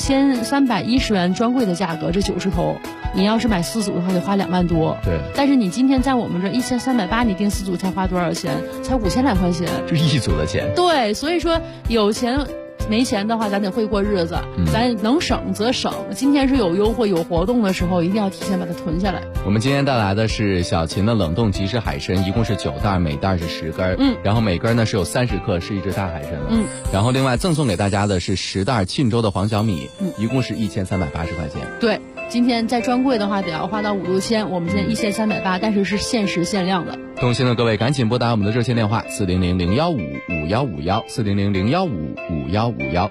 5310元专柜的价格，这90头，你要是买4组的话得花2万多。 对。 但是你今天在我们这1380，你订4组才花多少钱？才5000来块钱。 这一组的钱。 对，所以说有钱。没钱的话，咱得会过日子，咱能省则省。今天是有优惠有活动的时候，一定要提前把它囤下来。 我们今天带来的是小秦的冷冻即食海参，一共是9袋，每袋是10根，然后每根呢是有30克，是一只大海参了。然后另外赠送给大家的是10袋沁州的黄小米，一共是1380块钱。 对，今天在专柜的话得要花到5、6千，我们现在1380，但是是限时限量的。 动心的各位赶紧拨打我们的热线电话400-015-5151，400-015-5151。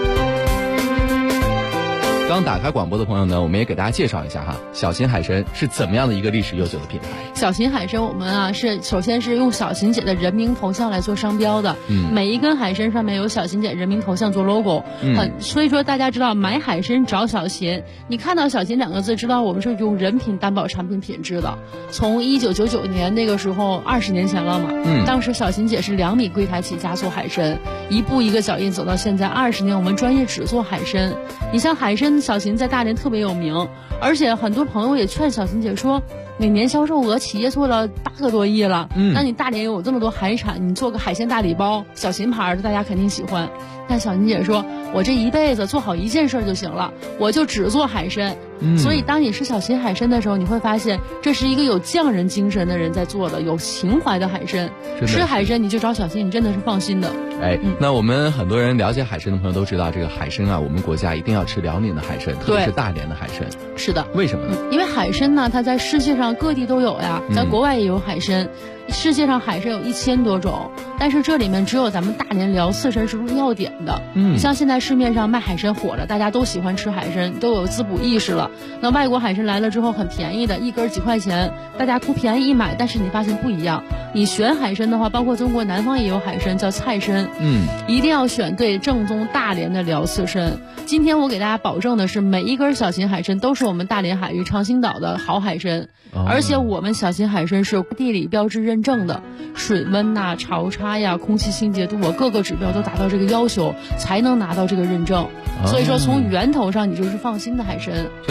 刚打开广播的朋友呢，我们也给大家介绍一下哈，小秦海参是怎么样的一个历史悠久的品牌。 小秦海参我们啊是首先是用小秦姐的人名头像来做商标的，每一根海参上面有小秦姐人名头像做 logo，所以说大家知道买海参找小秦，你看到小秦2个字，知道我们是用人品担保产品品质的。从1999年那个时候20年前了嘛，当时小秦姐是2米柜台起家做海参，一步一个脚印走到现在20年，我们专业只做海参。你像海参小秦在大连特别有名，而且很多朋友也劝小秦姐说，每年销售额企业做了8个多亿了，那你大连有这么多海产，你做个海鲜大礼包，小秦牌的大家肯定喜欢。但小秦姐说，我这一辈子做好一件事就行了，我就只做海参。所以当你吃小秦海参的时候，你会发现这是一个有匠人精神的人在做的，有情怀的海参。吃海参你就找小秦，你真的是放心的。 那我们很多人了解海参的朋友都知道，这个海参啊，我们国家一定要吃辽宁的海参，特别是大连的海参。 是的。 为什么呢？ 因为海参呢，它在世界上各地都有呀，在国外也有海参。世界上海参有1000多种，但是这里面只有咱们大连辽刺参是入药典的。你像现在市面上卖海参火了，大家都喜欢吃海参，都有滋补意识了。那外国海参来了之后很便宜的，一根几块钱，大家图便宜一买，但是你发现不一样。你选海参的话，包括中国南方也有海参叫菜参，一定要选对正宗大连的辽刺参。今天我给大家保证的是，每一根小秦海参都是我们大连海域长兴岛的好海参，而且我们小秦海参是地理标志认证的，水温呐、潮差呀、空气清洁度啊，各个指标都达到这个要求，才能拿到这个认证。所以说从源头上你就是放心的海参。 所以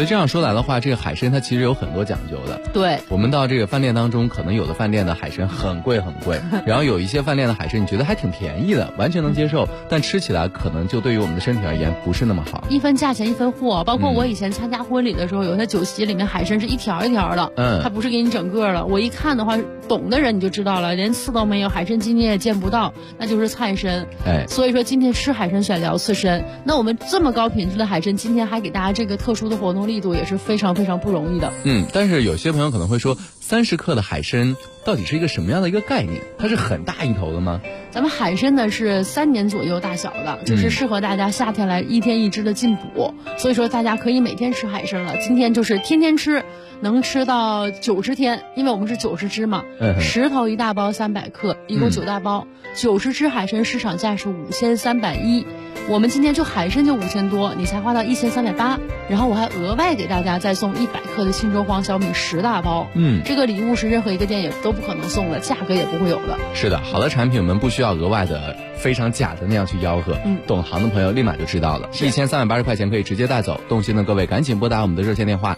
以这样说来的话，这个海参它其实有很多讲究的。 对， 我们到这个饭店当中，可能有的饭店的海参很贵很贵，然后有一些饭店的海参你觉得还挺便宜的，完全能接受，但吃起来可能就对于我们的身体而言不是那么好。 一分价钱一分货，包括我以前参加婚礼的时候，有些酒席里面海参是一条一条的，它不是给你整个的。我一看的话，懂的人你就知道了，连刺都没有，海参今天也见不到，那就是菜参。所以说今天吃海参选聊刺参，那我们这么高品质的海参，今天还给大家这个特殊的活动力度，也是非常非常不容易的。 但是有些朋友可能会说，30克的海参到底是一个什么样的一个概念？它是很大一头的吗？ 咱们海参呢是3年左右大小的，就是适合大家夏天来1天1只的进补，所以说大家可以每天吃海参了。今天就是天天吃，能吃到90天，因为我们是90只嘛，10头1大包300克，一共9大包，90只海参市场价是5310，我们今天就海参就5000多，你才花到1380，然后我还额外给大家再送100克的信州黄小米10大包，这个礼物是任何一个店也都不可能送的，价格也不会有的。 是的，好的产品我们不需要额外的非常假的那样去吆喝，懂行的朋友立马就知道了，1380块钱可以直接带走。动心的各位赶紧拨打我们的热线电话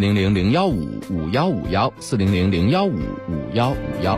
400-015-5151，400-015-5151。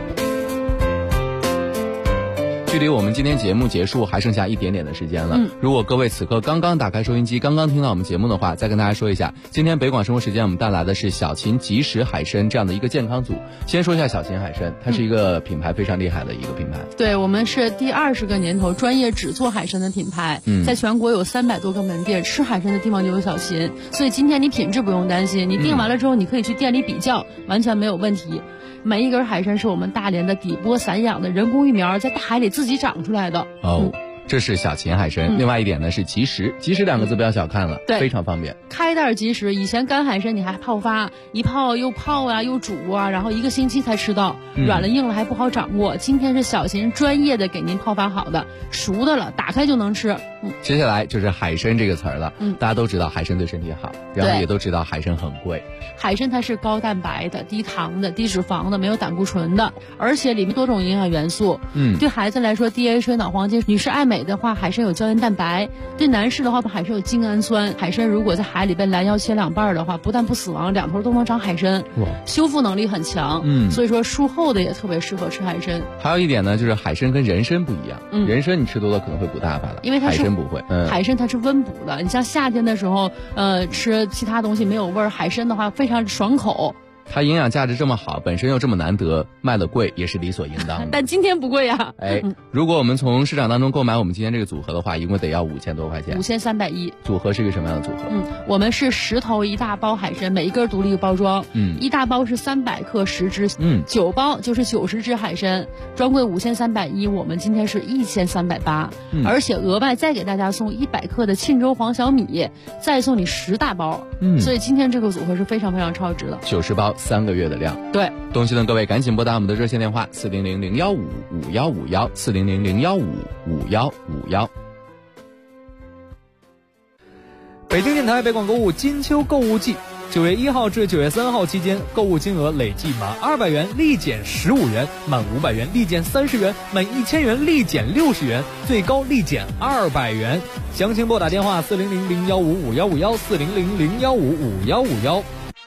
距离我们今天节目结束还剩下一点点的时间了。如果各位此刻刚刚打开收音机，刚刚听到我们节目的话，再跟大家说一下，今天北广生活时间我们带来的是小秦即食海参这样的一个健康组。先说一下小秦海参，它是一个品牌非常厉害的一个品牌。 对，我们是第20个年头专业只做海参的品牌，在全国有300多个门店，吃海参的地方就有小秦，所以今天你品质不用担心，你订完了之后你可以去店里比较，完全没有问题。每一根海参是我们大连的底波散养的人工育苗，在大海里自己长出来的。 这是小秦海参。另外一点呢是即食，即食2个字不要小看了，非常方便。 开袋即食，以前干海参你还泡发，一泡又泡啊又煮啊，然后1个星期才吃到，软了硬了还不好掌握。今天是小秦专业的给您泡发好的，熟的了，打开就能吃。 接下来就是海参这个词儿了。大家都知道海参对身体好，然后也都知道海参很贵。 海参它是高蛋白的、低糖的、低脂肪的，没有胆固醇的，而且里面多种营养元素。对孩子来说 DHA 脑黄金，女士爱美的话，海参有胶原蛋白；对男士的话，海参有精氨酸。海参如果在海里被拦腰切2半的话，不但不死亡，2头都能长海参，修复能力很强。所以说术后的也特别适合吃海参。 还有一点呢，就是海参跟人参不一样，人参你吃多了可能会补大发了， 因为它是海参不会。 海参它是温补的，你像夏天的时候，吃其他东西没有味儿，海参的话非常爽口。 它营养价值这么好，本身又这么难得，卖的贵也是理所应当的。 但今天不贵呀。 如果我们从市场当中购买我们今天这个组合的话，一共得要5000多块钱。 5310。 组合是一个什么样的组合？ 我们是10头1大包海参，每一根独立包装。1大包是300克10只，9包就是90只海参，专柜5310，我们今天是1380，而且额外再给大家送100克的沁州黄小米，再送你10大包。所以今天这个组合是非常非常超值的。 90包3个月的量。 对， 动心的各位赶紧拨打我们的热线电话400-015-5151，400-015-5151。 北京电台北广购物金秋购物季，9月1号至9月3号期间，购物金额累计满200元立减15元，满500元立减30元，满1000元立减60元，最高立减200元。详情拨打电话400-015-5151，400-015-5151。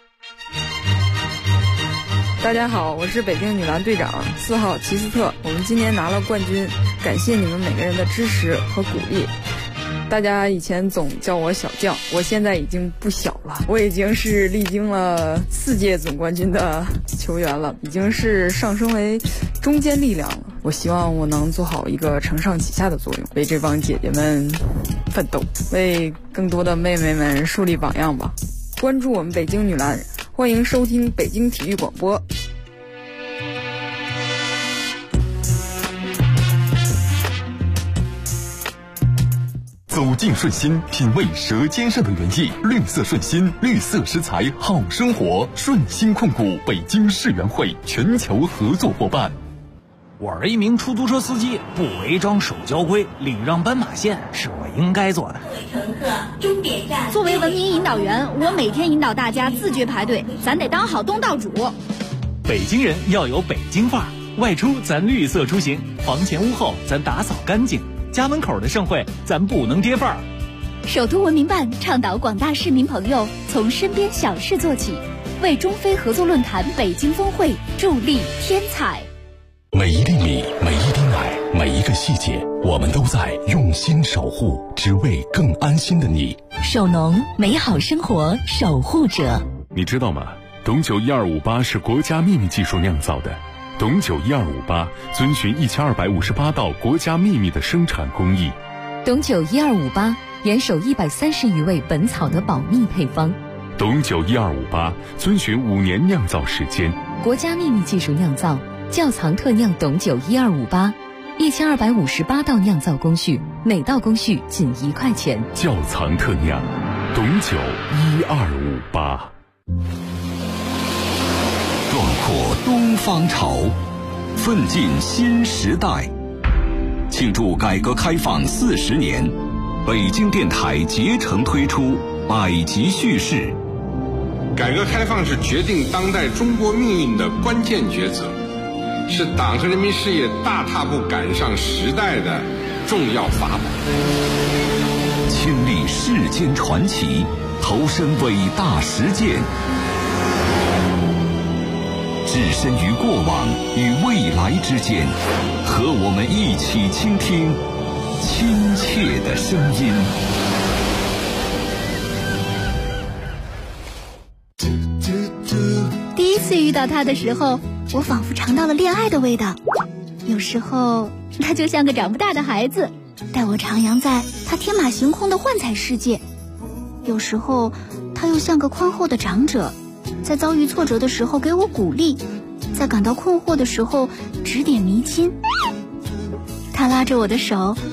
大家好，我是北京女篮队长4号齐斯特，我们今年拿了冠军，感谢你们每个人的支持和鼓励。大家以前总叫我小将，我现在已经不小了，我已经是历经了4届总冠军的球员了，已经是上升为中坚力量了。我希望我能做好一个承上启下的作用，为这帮姐姐们奋斗，为更多的妹妹们树立榜样吧。关注我们北京女篮，欢迎收听北京体育广播。 走进顺心，品味舌尖上的原意。绿色顺心，绿色食材好生活。顺心控股北京世园会全球合作伙伴。 我是一名出租车司机，不违章守交规，礼让斑马线是我应该做的。 乘客，终点站。作为文明引导员，我每天引导大家自觉排队，咱得当好东道主。 北京人要有北京范儿，外出咱绿色出行，房前屋后咱打扫干净，家门口的盛会咱不能跌范儿。 首都文明办倡导广大市民朋友从身边小事做起，为中非合作论坛北京峰会助力添彩。 每一粒米，每一滴奶，每一个细节，我们都在用心守护，只为更安心的你。 首农，美好生活守护者。 你知道吗？董酒1258是国家秘密技术酿造的。董酒1258遵循1258道国家秘密的生产工艺。 董酒1258严守130余位本草的保密配方。 董酒1258遵循5年酿造时间。 国家秘密技术酿造，窖藏特酿董酒1258，1258道酿造工序，每道工序仅1块钱。 窖藏特酿，董酒1258。 壮阔东方潮，奋进新时代。庆祝改革开放40年，北京电台竭诚推出百集叙事。 改革开放是决定当代中国命运的关键抉择，是党和人民事业大踏步赶上时代的重要法宝。 亲历世间传奇，投身伟大实践，置身于过往与未来之间，和我们一起倾听亲切的声音。 第一次遇到他的时候，我仿佛尝到了恋爱的味道。有时候他就像个长不大的孩子，带我徜徉在他天马行空的幻彩世界；有时候他又像个宽厚的长者，在遭遇挫折的时候给我鼓励，在感到困惑的时候指点迷津。他拉着我的手